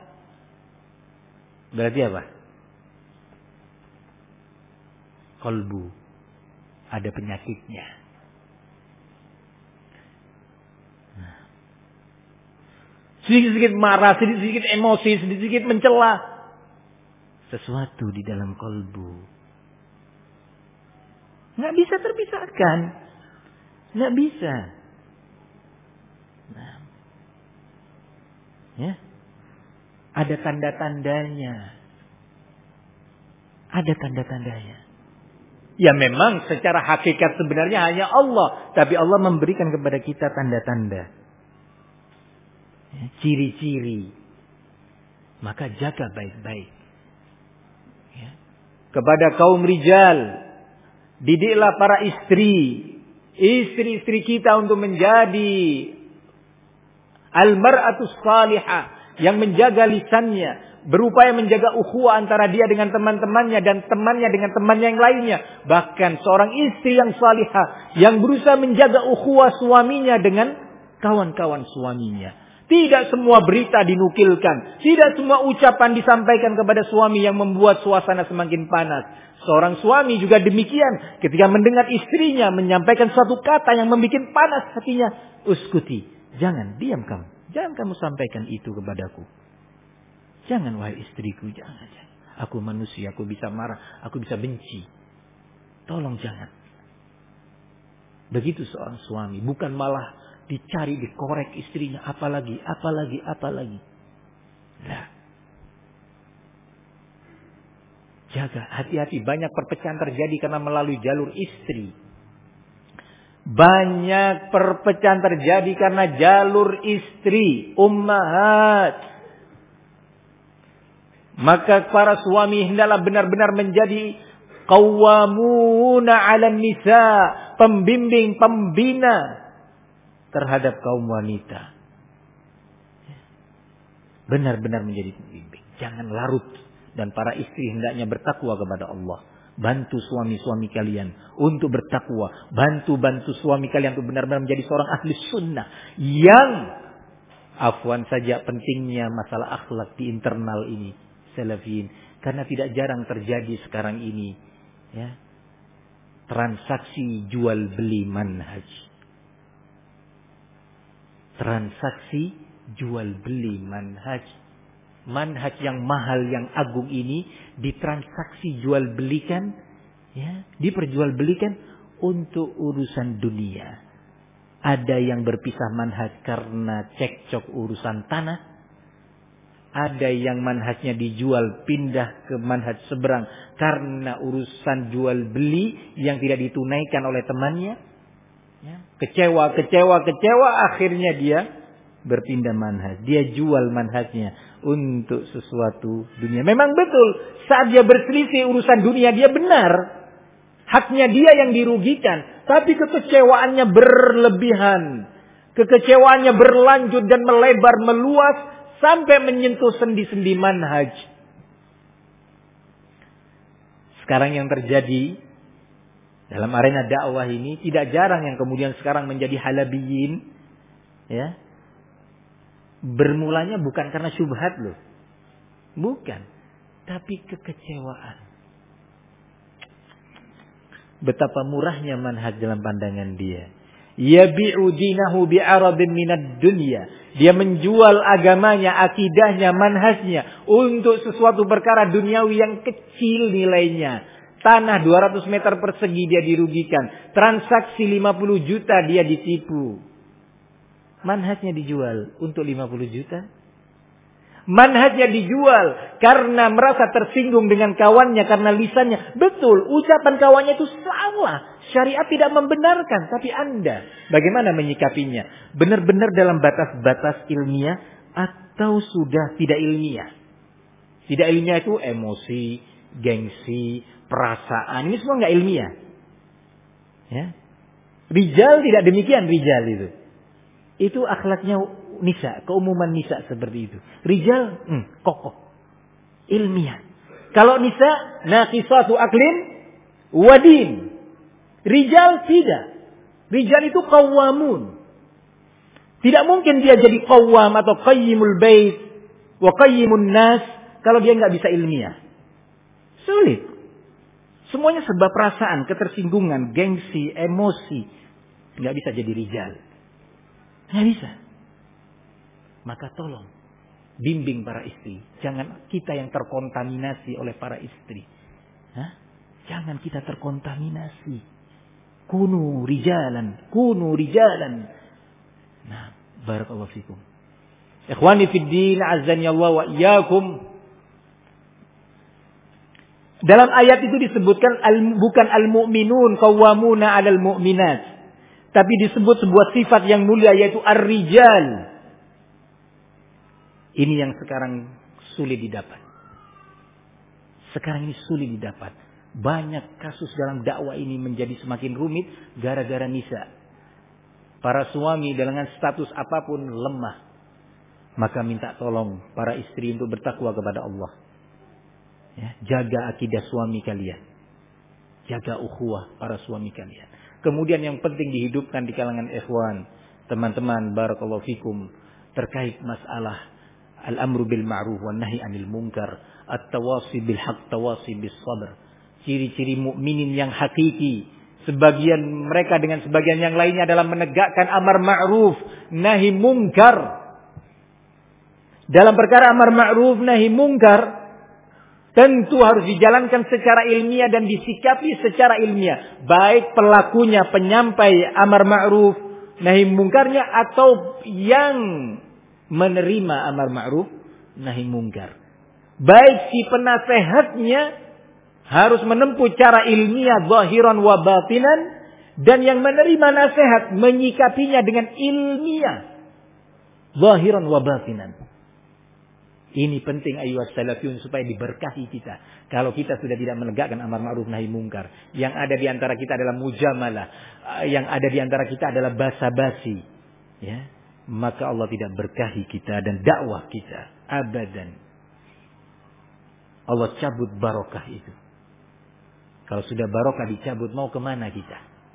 berarti apa? Kolbu ada penyakitnya. Sedikit-sedikit marah, sedikit-sedikit emosi, sedikit-sedikit mencela, sesuatu di dalam kolbu nggak bisa terpisahkan, nggak bisa. Nah, ya, ada tanda-tandanya, ada tanda-tandanya. Ya memang secara hakikat sebenarnya hanya Allah, tapi Allah memberikan kepada kita tanda-tanda, ya, ciri-ciri. Maka jaga baik-baik. Ya. Kepada kaum rijal, didiklah para istri-istri kita untuk menjadi al-mar'atus salihah, yang menjaga lisannya, berupaya menjaga ukhuwah antara dia dengan teman-temannya dan temannya dengan temannya yang lainnya. Bahkan seorang istri yang salihah yang berusaha menjaga ukhuwah suaminya dengan kawan-kawan suaminya. Tidak semua berita dinukilkan, tidak semua ucapan disampaikan kepada suami yang membuat suasana semakin panas. Seorang suami juga demikian, ketika mendengar istrinya menyampaikan suatu kata yang membuat panas hatinya, uskuti, jangan, diam kamu. Jangan kamu sampaikan itu kepadaku. Jangan wahai istriku, jangan. Aku manusia, aku bisa marah, aku bisa benci. Tolong jangan. Begitu seorang suami, bukan malah dicari, dikorek istrinya, apalagi. Nah. Jaga, hati-hati, banyak perpecahan terjadi karena melalui jalur istri. Banyak perpecahan terjadi karena jalur istri, ummahat. Maka para suami hendaklah benar-benar menjadi qawwamuna 'alan nisa, pembimbing, pembina terhadap kaum wanita. Benar-benar menjadi pembimbing, jangan larut. Dan para istri hendaknya bertakwa kepada Allah. Bantu suami-suami kalian untuk bertakwa. Bantu suami kalian untuk benar-benar menjadi seorang ahli sunnah. Yang afwan saja pentingnya masalah akhlak di internal ini. Salafiyin. Karena tidak jarang terjadi sekarang ini. Ya, transaksi jual beli manhaj. Transaksi jual beli manhaj. Manhaj yang mahal, yang agung ini ditransaksi jual belikan, ya, diperjualbelikan untuk urusan dunia. Ada yang berpisah manhaj karena cekcok urusan tanah. Ada yang manhajnya dijual pindah ke manhaj seberang karena urusan jual beli yang tidak ditunaikan oleh temannya. Ya. Kecewa, akhirnya dia berpindah manhaj. Dia jual manhajnya untuk sesuatu dunia. Memang betul, saat dia berselisih urusan dunia dia benar. Haknya dia yang dirugikan. Tapi kekecewaannya berlebihan. Kekecewaannya berlanjut dan melebar, meluas sampai menyentuh sendi-sendi manhaj. Sekarang yang terjadi dalam arena dakwah ini tidak jarang yang kemudian sekarang menjadi halabiyin, ya. Bermulanya bukan karena syubhat loh. Bukan. Tapi kekecewaan. Betapa murahnya manhaj dalam pandangan dia. Yabi'u dinahu bi'arabin minad dunya. Dia menjual agamanya, akidahnya, manhajnya untuk sesuatu perkara duniawi yang kecil nilainya. Tanah 200 meter persegi dia dirugikan. Transaksi 50 juta dia ditipu. Manhajnya dijual untuk 50 juta. Manhajnya dijual karena merasa tersinggung dengan kawannya karena lisannya. Betul, ucapan kawannya itu salah. Syariat tidak membenarkan. Tapi Anda bagaimana menyikapinya? Benar-benar dalam batas-batas ilmiah atau sudah tidak ilmiah? Tidak ilmiah itu emosi, gengsi, perasaan. Ini semua nggak ilmiah. Ya. Rijal tidak demikian, rijal itu. Itu akhlaknya nisa, keumuman nisa seperti itu. Rijal kokoh, ilmiah. Kalau nisa naqisatu aklin wadin. Rijal tidak. Rijal itu qawwamun. Tidak mungkin dia jadi qawwam atau qayyimul bait wa qayyimun nas kalau dia nggak bisa ilmiah. Sulit. Semuanya serba perasaan, ketersinggungan, gengsi, emosi. Nggak bisa jadi rijal. Nggak bisa. Maka tolong bimbing para istri. Jangan kita yang terkontaminasi oleh para istri. Hah? Jangan kita terkontaminasi. Kunu rijalan. Nah, barakallahu fikum. Ikhwani fid din, azani Allah wa iyyakum. Dalam ayat itu disebutkan bukan al-mu'minun qawwamuna 'alal mu'minat. Tapi disebut sebuah sifat yang mulia yaitu ar-rijal. Ini yang sekarang sulit didapat. Sekarang ini sulit didapat. Banyak kasus dalam dakwah ini menjadi semakin rumit gara-gara nisa. Para suami dengan status apapun lemah. Maka minta tolong para istri untuk bertakwa kepada Allah. Ya, jaga akidah suami kalian. Jaga ukhuwah para suami kalian. Kemudian yang penting dihidupkan di kalangan ikhwan, teman-teman, barakallahu fikum, terkait masalah al-amru bil ma'ruf wan nahi 'anil munkar, at-tawasi bil haqq, tawasi bis sabr. Ciri-ciri mukminin yang hakiki, sebagian mereka dengan sebagian yang lainnya adalah menegakkan amar ma'ruf, nahi munkar. Dalam perkara amar ma'ruf, nahi munkar, tentu harus dijalankan secara ilmiah dan disikapi secara ilmiah. Baik pelakunya, penyampai amar ma'ruf, nahi mungkarnya, atau yang menerima amar ma'ruf, nahi mungkar. Baik si penasehatnya harus menempuh cara ilmiah, zahiran wa batinan, dan yang menerima nasihat menyikapinya dengan ilmiah, zahiran wa batinan. Ini penting ayyuhas salafiyun supaya diberkahi kita. Kalau kita sudah tidak menegakkan amar ma'ruf nahi mungkar, yang ada di antara kita adalah mujamalah, yang ada di antara kita adalah basa-basi, ya, maka Allah tidak berkahi kita dan dakwah kita abadan. Allah cabut barokah itu. Kalau sudah barokah dicabut, mau kemana kita?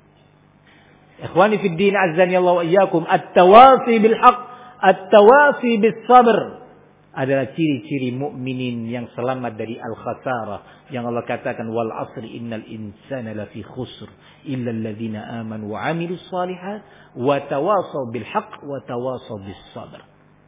Ikhwani fid din, azzani Allah wa iyyakum, at-tawasi bil haqq, at-tawasi bis sabr adalah ciri-ciri mukminin yang selamat dari al-khasarah. Yang Allah katakan, wal asri innal insana lafi khusr illa alladzina amanu wa 'amilus shalihat wa tawasaw bil haqq wa tawasaw bis sabr.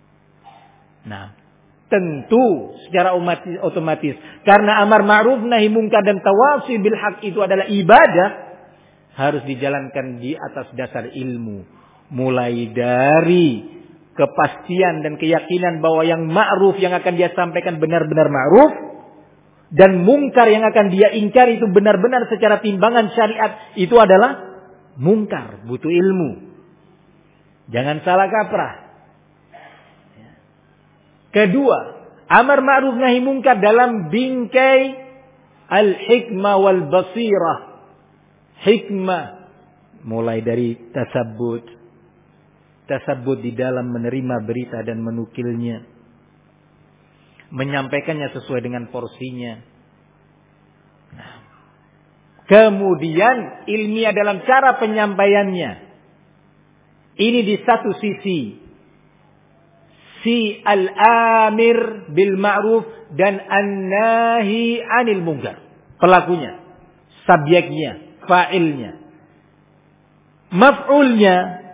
Nah, tentu secara otomatis karena amar ma'ruf nahi munkar dan tawasi bil haqq itu adalah ibadah, harus dijalankan di atas dasar ilmu. Mulai dari kepastian dan keyakinan bahwa yang ma'ruf yang akan dia sampaikan benar-benar ma'ruf, dan mungkar yang akan dia ingkari itu benar-benar secara timbangan syariat, itu adalah mungkar, butuh ilmu. Jangan salah kaprah. Kedua, amar ma'ruf nahi mungkar dalam bingkai al-hikmah wal basirah. Hikmah mulai dari tasabbut di dalam menerima berita dan menukilnya, menyampaikannya sesuai dengan porsinya. Nah, kemudian ilmiah dalam cara penyampaiannya. Ini di satu sisi si al-amir bil ma'ruf dan an-nahi 'anil munkar. Pelakunya, subjeknya, fa'ilnya, maf'ulnya,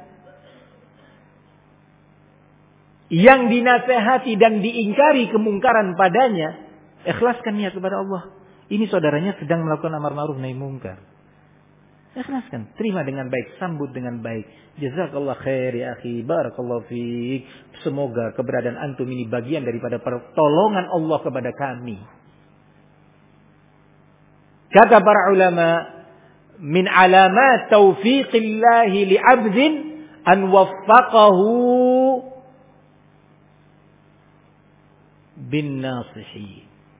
yang dinasehati dan diingkari kemungkaran padanya, ikhlaskan niat kepada Allah. Ini saudaranya sedang melakukan amar ma'ruf nahi mungkar. Ikhlaskan, terima dengan baik, sambut dengan baik. Jazakallah khair ya akhi, barakallahu fiik. Semoga keberadaan antum ini bagian daripada pertolongan Allah kepada kami. Kata para ulama, min alamat taufiqillahi li'abdin an waffaqahu bin nasihi.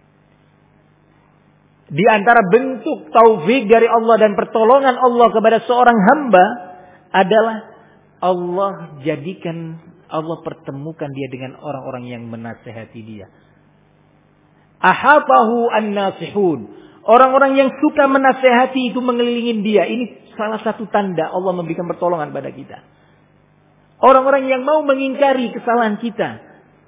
Di antara bentuk taufik dari Allah dan pertolongan Allah kepada seorang hamba adalah Allah pertemukan dia dengan orang-orang yang menasehati dia. Ahatahu an-nasihun. Orang-orang yang suka menasehati itu mengelilingi dia. Ini salah satu tanda Allah memberikan pertolongan pada kita. Orang-orang yang mau mengingkari kesalahan kita,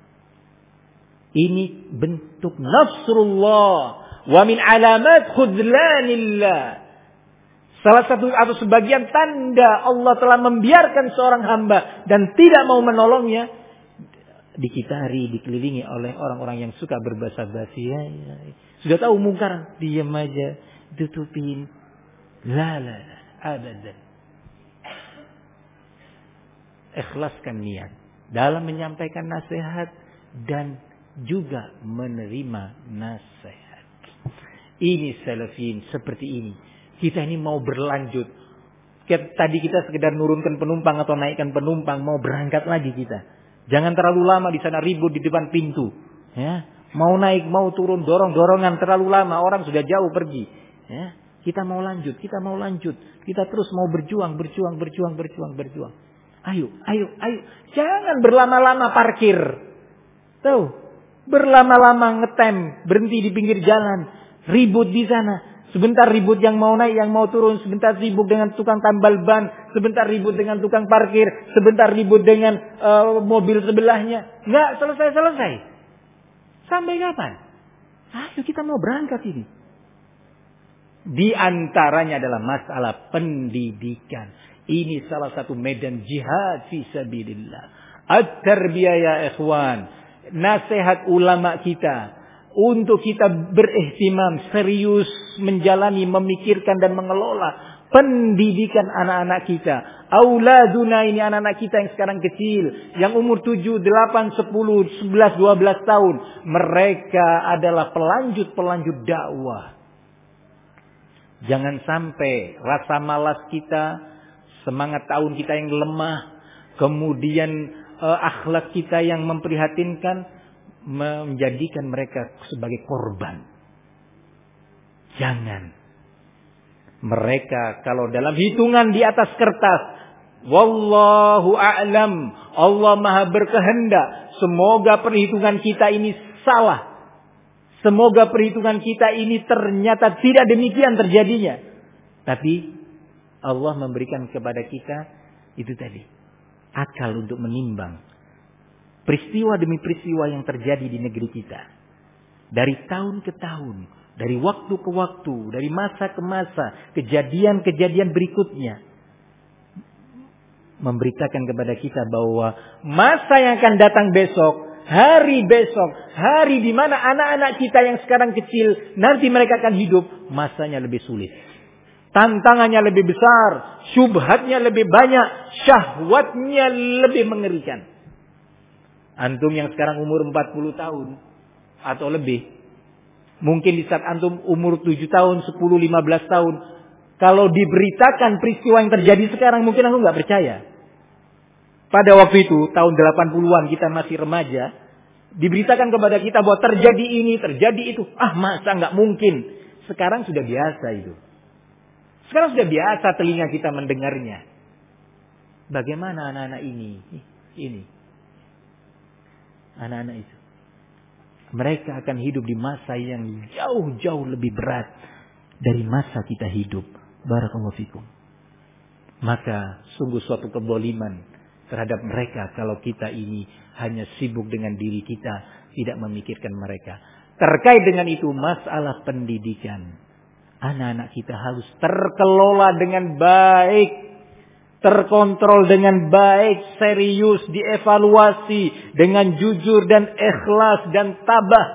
ini bentuk nasrullah wa min alamat khudlanillah. Salah satu atau sebagian tanda Allah telah membiarkan seorang hamba dan tidak mau menolongnya, dikelilingi oleh orang-orang yang suka berbahasa basi. Sudah tahu mungkar, diam aja, tutupin. La abadan. Ikhlaskan niat dalam menyampaikan nasihat dan juga menerima nasihat. Ini salafin seperti ini. Kita ini mau berlanjut. Tadi kita sekedar nurunkan penumpang atau naikkan penumpang, mau berangkat lagi kita. Jangan terlalu lama di sana ribut di depan pintu. Ya, mau naik, mau turun, dorong-dorongan terlalu lama, orang sudah jauh pergi. Ya, kita mau lanjut. Kita terus mau berjuang. Ayo. Jangan berlama-lama parkir. Tahu? Berlama-lama ngetem, berhenti di pinggir jalan, ribut di sana. Sebentar ribut yang mau naik, yang mau turun. Sebentar ribut dengan tukang tambal ban. Sebentar ribut dengan tukang parkir. Sebentar ribut dengan mobil sebelahnya. Nggak selesai-selesai. Sampai kapan? Ayo kita mau berangkat ini. Di antaranya adalah masalah pendidikan. Ini salah satu medan jihad fi sabilillah. At-tarbiyah ya ikhwan. Nasihat ulama kita. Untuk kita berihtimam serius menjalani, memikirkan dan mengelola pendidikan anak-anak kita. Auladuna ini anak-anak kita yang sekarang kecil. Yang umur 7, 8, 10, 11, 12 tahun. Mereka adalah pelanjut-pelanjut dakwah. Jangan sampai rasa malas kita, semangat tahun kita yang lemah, kemudian akhlak kita yang memprihatinkan, menjadikan mereka sebagai korban. Jangan. Mereka kalau dalam hitungan di atas kertas, wallahu a'lam, Allah Maha berkehendak, semoga perhitungan kita ini salah. Semoga perhitungan kita ini ternyata tidak demikian terjadinya. Tapi Allah memberikan kepada kita itu tadi, akal untuk menimbang peristiwa demi peristiwa yang terjadi di negeri kita. Dari tahun ke tahun, dari waktu ke waktu, dari masa ke masa, kejadian-kejadian berikutnya. Memberitakan kepada kita bahwa masa yang akan datang besok, hari di mana anak-anak kita yang sekarang kecil, nanti mereka akan hidup, masanya lebih sulit. Tantangannya lebih besar, syubhatnya lebih banyak, syahwatnya lebih mengerikan. Antum yang sekarang umur 40 tahun atau lebih. Mungkin di saat antum umur 7 tahun, 10, 15 tahun. Kalau diberitakan peristiwa yang terjadi sekarang, mungkin antum gak percaya. Pada waktu itu, tahun 80-an kita masih remaja. Diberitakan kepada kita bahwa terjadi ini, terjadi itu. Masa gak mungkin. Sekarang sudah biasa itu. Sekarang sudah biasa telinga kita mendengarnya. Bagaimana anak-anak ini? Anak-anak itu. Mereka akan hidup di masa yang jauh-jauh lebih berat dari masa kita hidup. Barakallahu fikum. Maka sungguh suatu keboliman terhadap mereka kalau kita ini hanya sibuk dengan diri kita, tidak memikirkan mereka. Terkait dengan itu masalah pendidikan. Anak-anak kita harus terkelola dengan baik. Terkontrol dengan baik, serius, dievaluasi dengan jujur dan ikhlas dan tabah.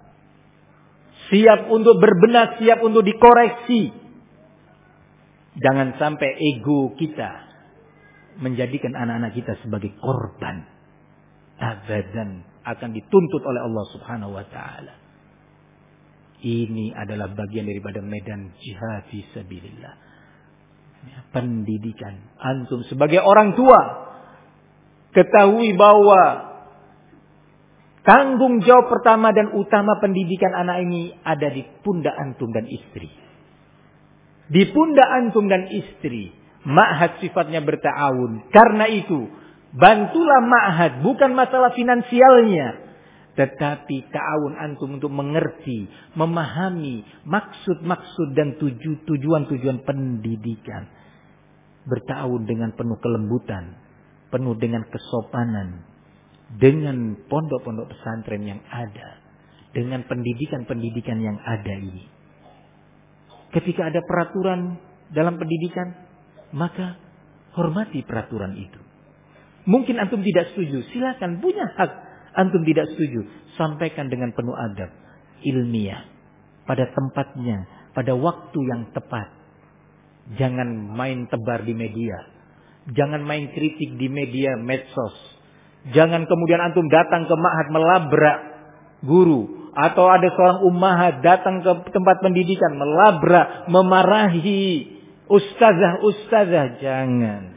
Siap untuk berbenah, siap untuk dikoreksi. Jangan sampai ego kita menjadikan anak-anak kita sebagai korban. Abadan akan dituntut oleh Allah Subhanahu wa taala. Ini adalah bagian daripada medan jihad fi sabilillah. Pendidikan. Antum sebagai orang tua ketahui bahwa tanggung jawab pertama dan utama pendidikan anak ini ada di pundak antum dan istri. Di pundak antum dan istri. Ma'had sifatnya berta'awun. Karena itu bantulah ma'had, bukan masalah finansialnya, tetapi ta'awun antum untuk mengerti, memahami maksud-maksud dan tujuan-tujuan pendidikan. Berta'awun dengan penuh kelembutan, penuh dengan kesopanan, dengan pondok-pondok pesantren yang ada, dengan pendidikan-pendidikan yang ada ini. Ketika ada peraturan dalam pendidikan, maka hormati peraturan itu. Mungkin antum tidak setuju, silakan, punya hak. Antum tidak setuju, sampaikan dengan penuh adab, ilmiah, pada tempatnya, pada waktu yang tepat. Jangan main tebar di media. Jangan main kritik di media medsos. Jangan kemudian antum datang ke ma'had melabrak guru. Atau ada seorang ummahat datang ke tempat pendidikan melabrak, memarahi ustazah. Jangan.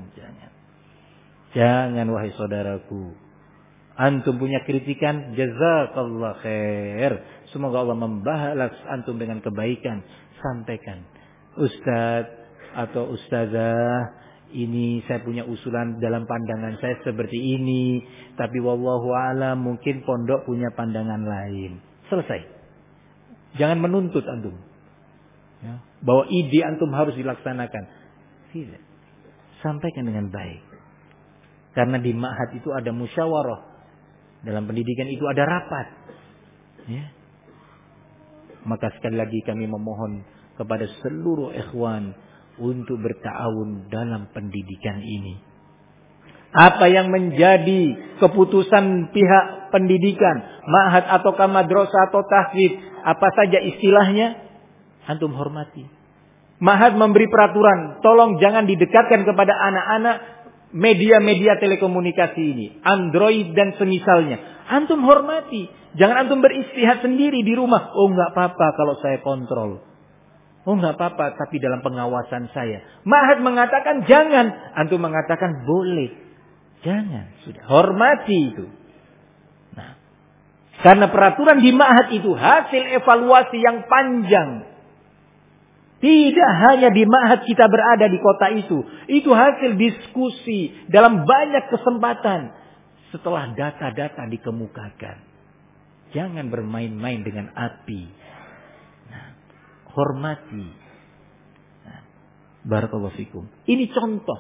Jangan wahai saudaraku. Antum punya kritikan, jazakallah khair. Semoga Allah membalas antum dengan kebaikan. Sampaikan. Ustaz atau ustazah ini saya punya usulan dalam pandangan saya seperti ini, tapi wallahu a'lam mungkin pondok punya pandangan lain. Selesai. Jangan menuntut antum. Ya, bahwa ide antum harus dilaksanakan. Tidak. Sampaikan dengan baik. Karena di ma'had itu ada musyawarah. Dalam pendidikan itu ada rapat. Ya. Maka sekali lagi kami memohon kepada seluruh ikhwan untuk berta'awun dalam pendidikan ini. Apa yang menjadi keputusan pihak pendidikan, ma'had ataukah madrasah atau tahfiz, apa saja istilahnya, antum hormati. Ma'had memberi peraturan, tolong jangan didekatkan kepada anak-anak media-media telekomunikasi ini, Android dan semisalnya. Antum hormati, jangan antum beristihad sendiri di rumah. Oh enggak apa-apa kalau saya kontrol. Oh enggak apa-apa tapi dalam pengawasan saya. Ma'had mengatakan jangan, antum mengatakan boleh. Jangan, sudah hormati itu. Nah, karena peraturan di ma'had itu hasil evaluasi yang panjang. Tidak hanya di ma'had kita berada di kota itu. Itu hasil diskusi dalam banyak kesempatan. Setelah data-data dikemukakan. Jangan bermain-main dengan api. Nah, hormati. Nah, barakallahu fikum. Ini contoh.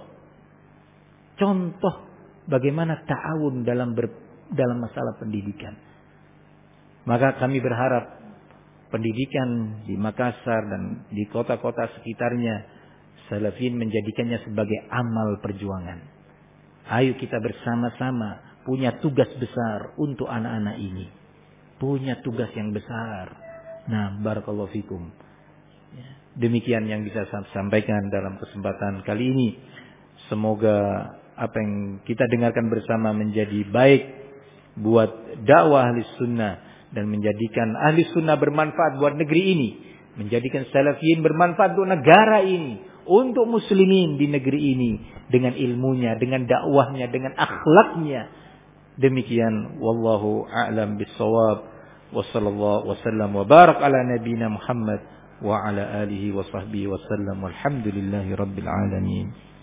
Contoh bagaimana ta'awun dalam masalah pendidikan. Maka kami berharap pendidikan di Makassar dan di kota-kota sekitarnya, salafin menjadikannya sebagai amal perjuangan. Ayo kita bersama-sama punya tugas besar untuk anak-anak ini. Punya tugas yang besar. Nah, barakallahu fikum. Demikian yang bisa saya sampaikan dalam kesempatan kali ini. Semoga apa yang kita dengarkan bersama menjadi baik buat dakwah ahli sunnah dan menjadikan ahli sunnah bermanfaat buat negeri ini, menjadikan salafiyin bermanfaat untuk negara ini, untuk muslimin di negeri ini dengan ilmunya, dengan dakwahnya, dengan akhlaknya. Demikian wallahu a'lam bissawab. Wa sallallahu wasallam wa barak ala nabiyyina Muhammad wa ala alihi wa sahbihi wasallam. Walhamdulillahi rabbil alamin.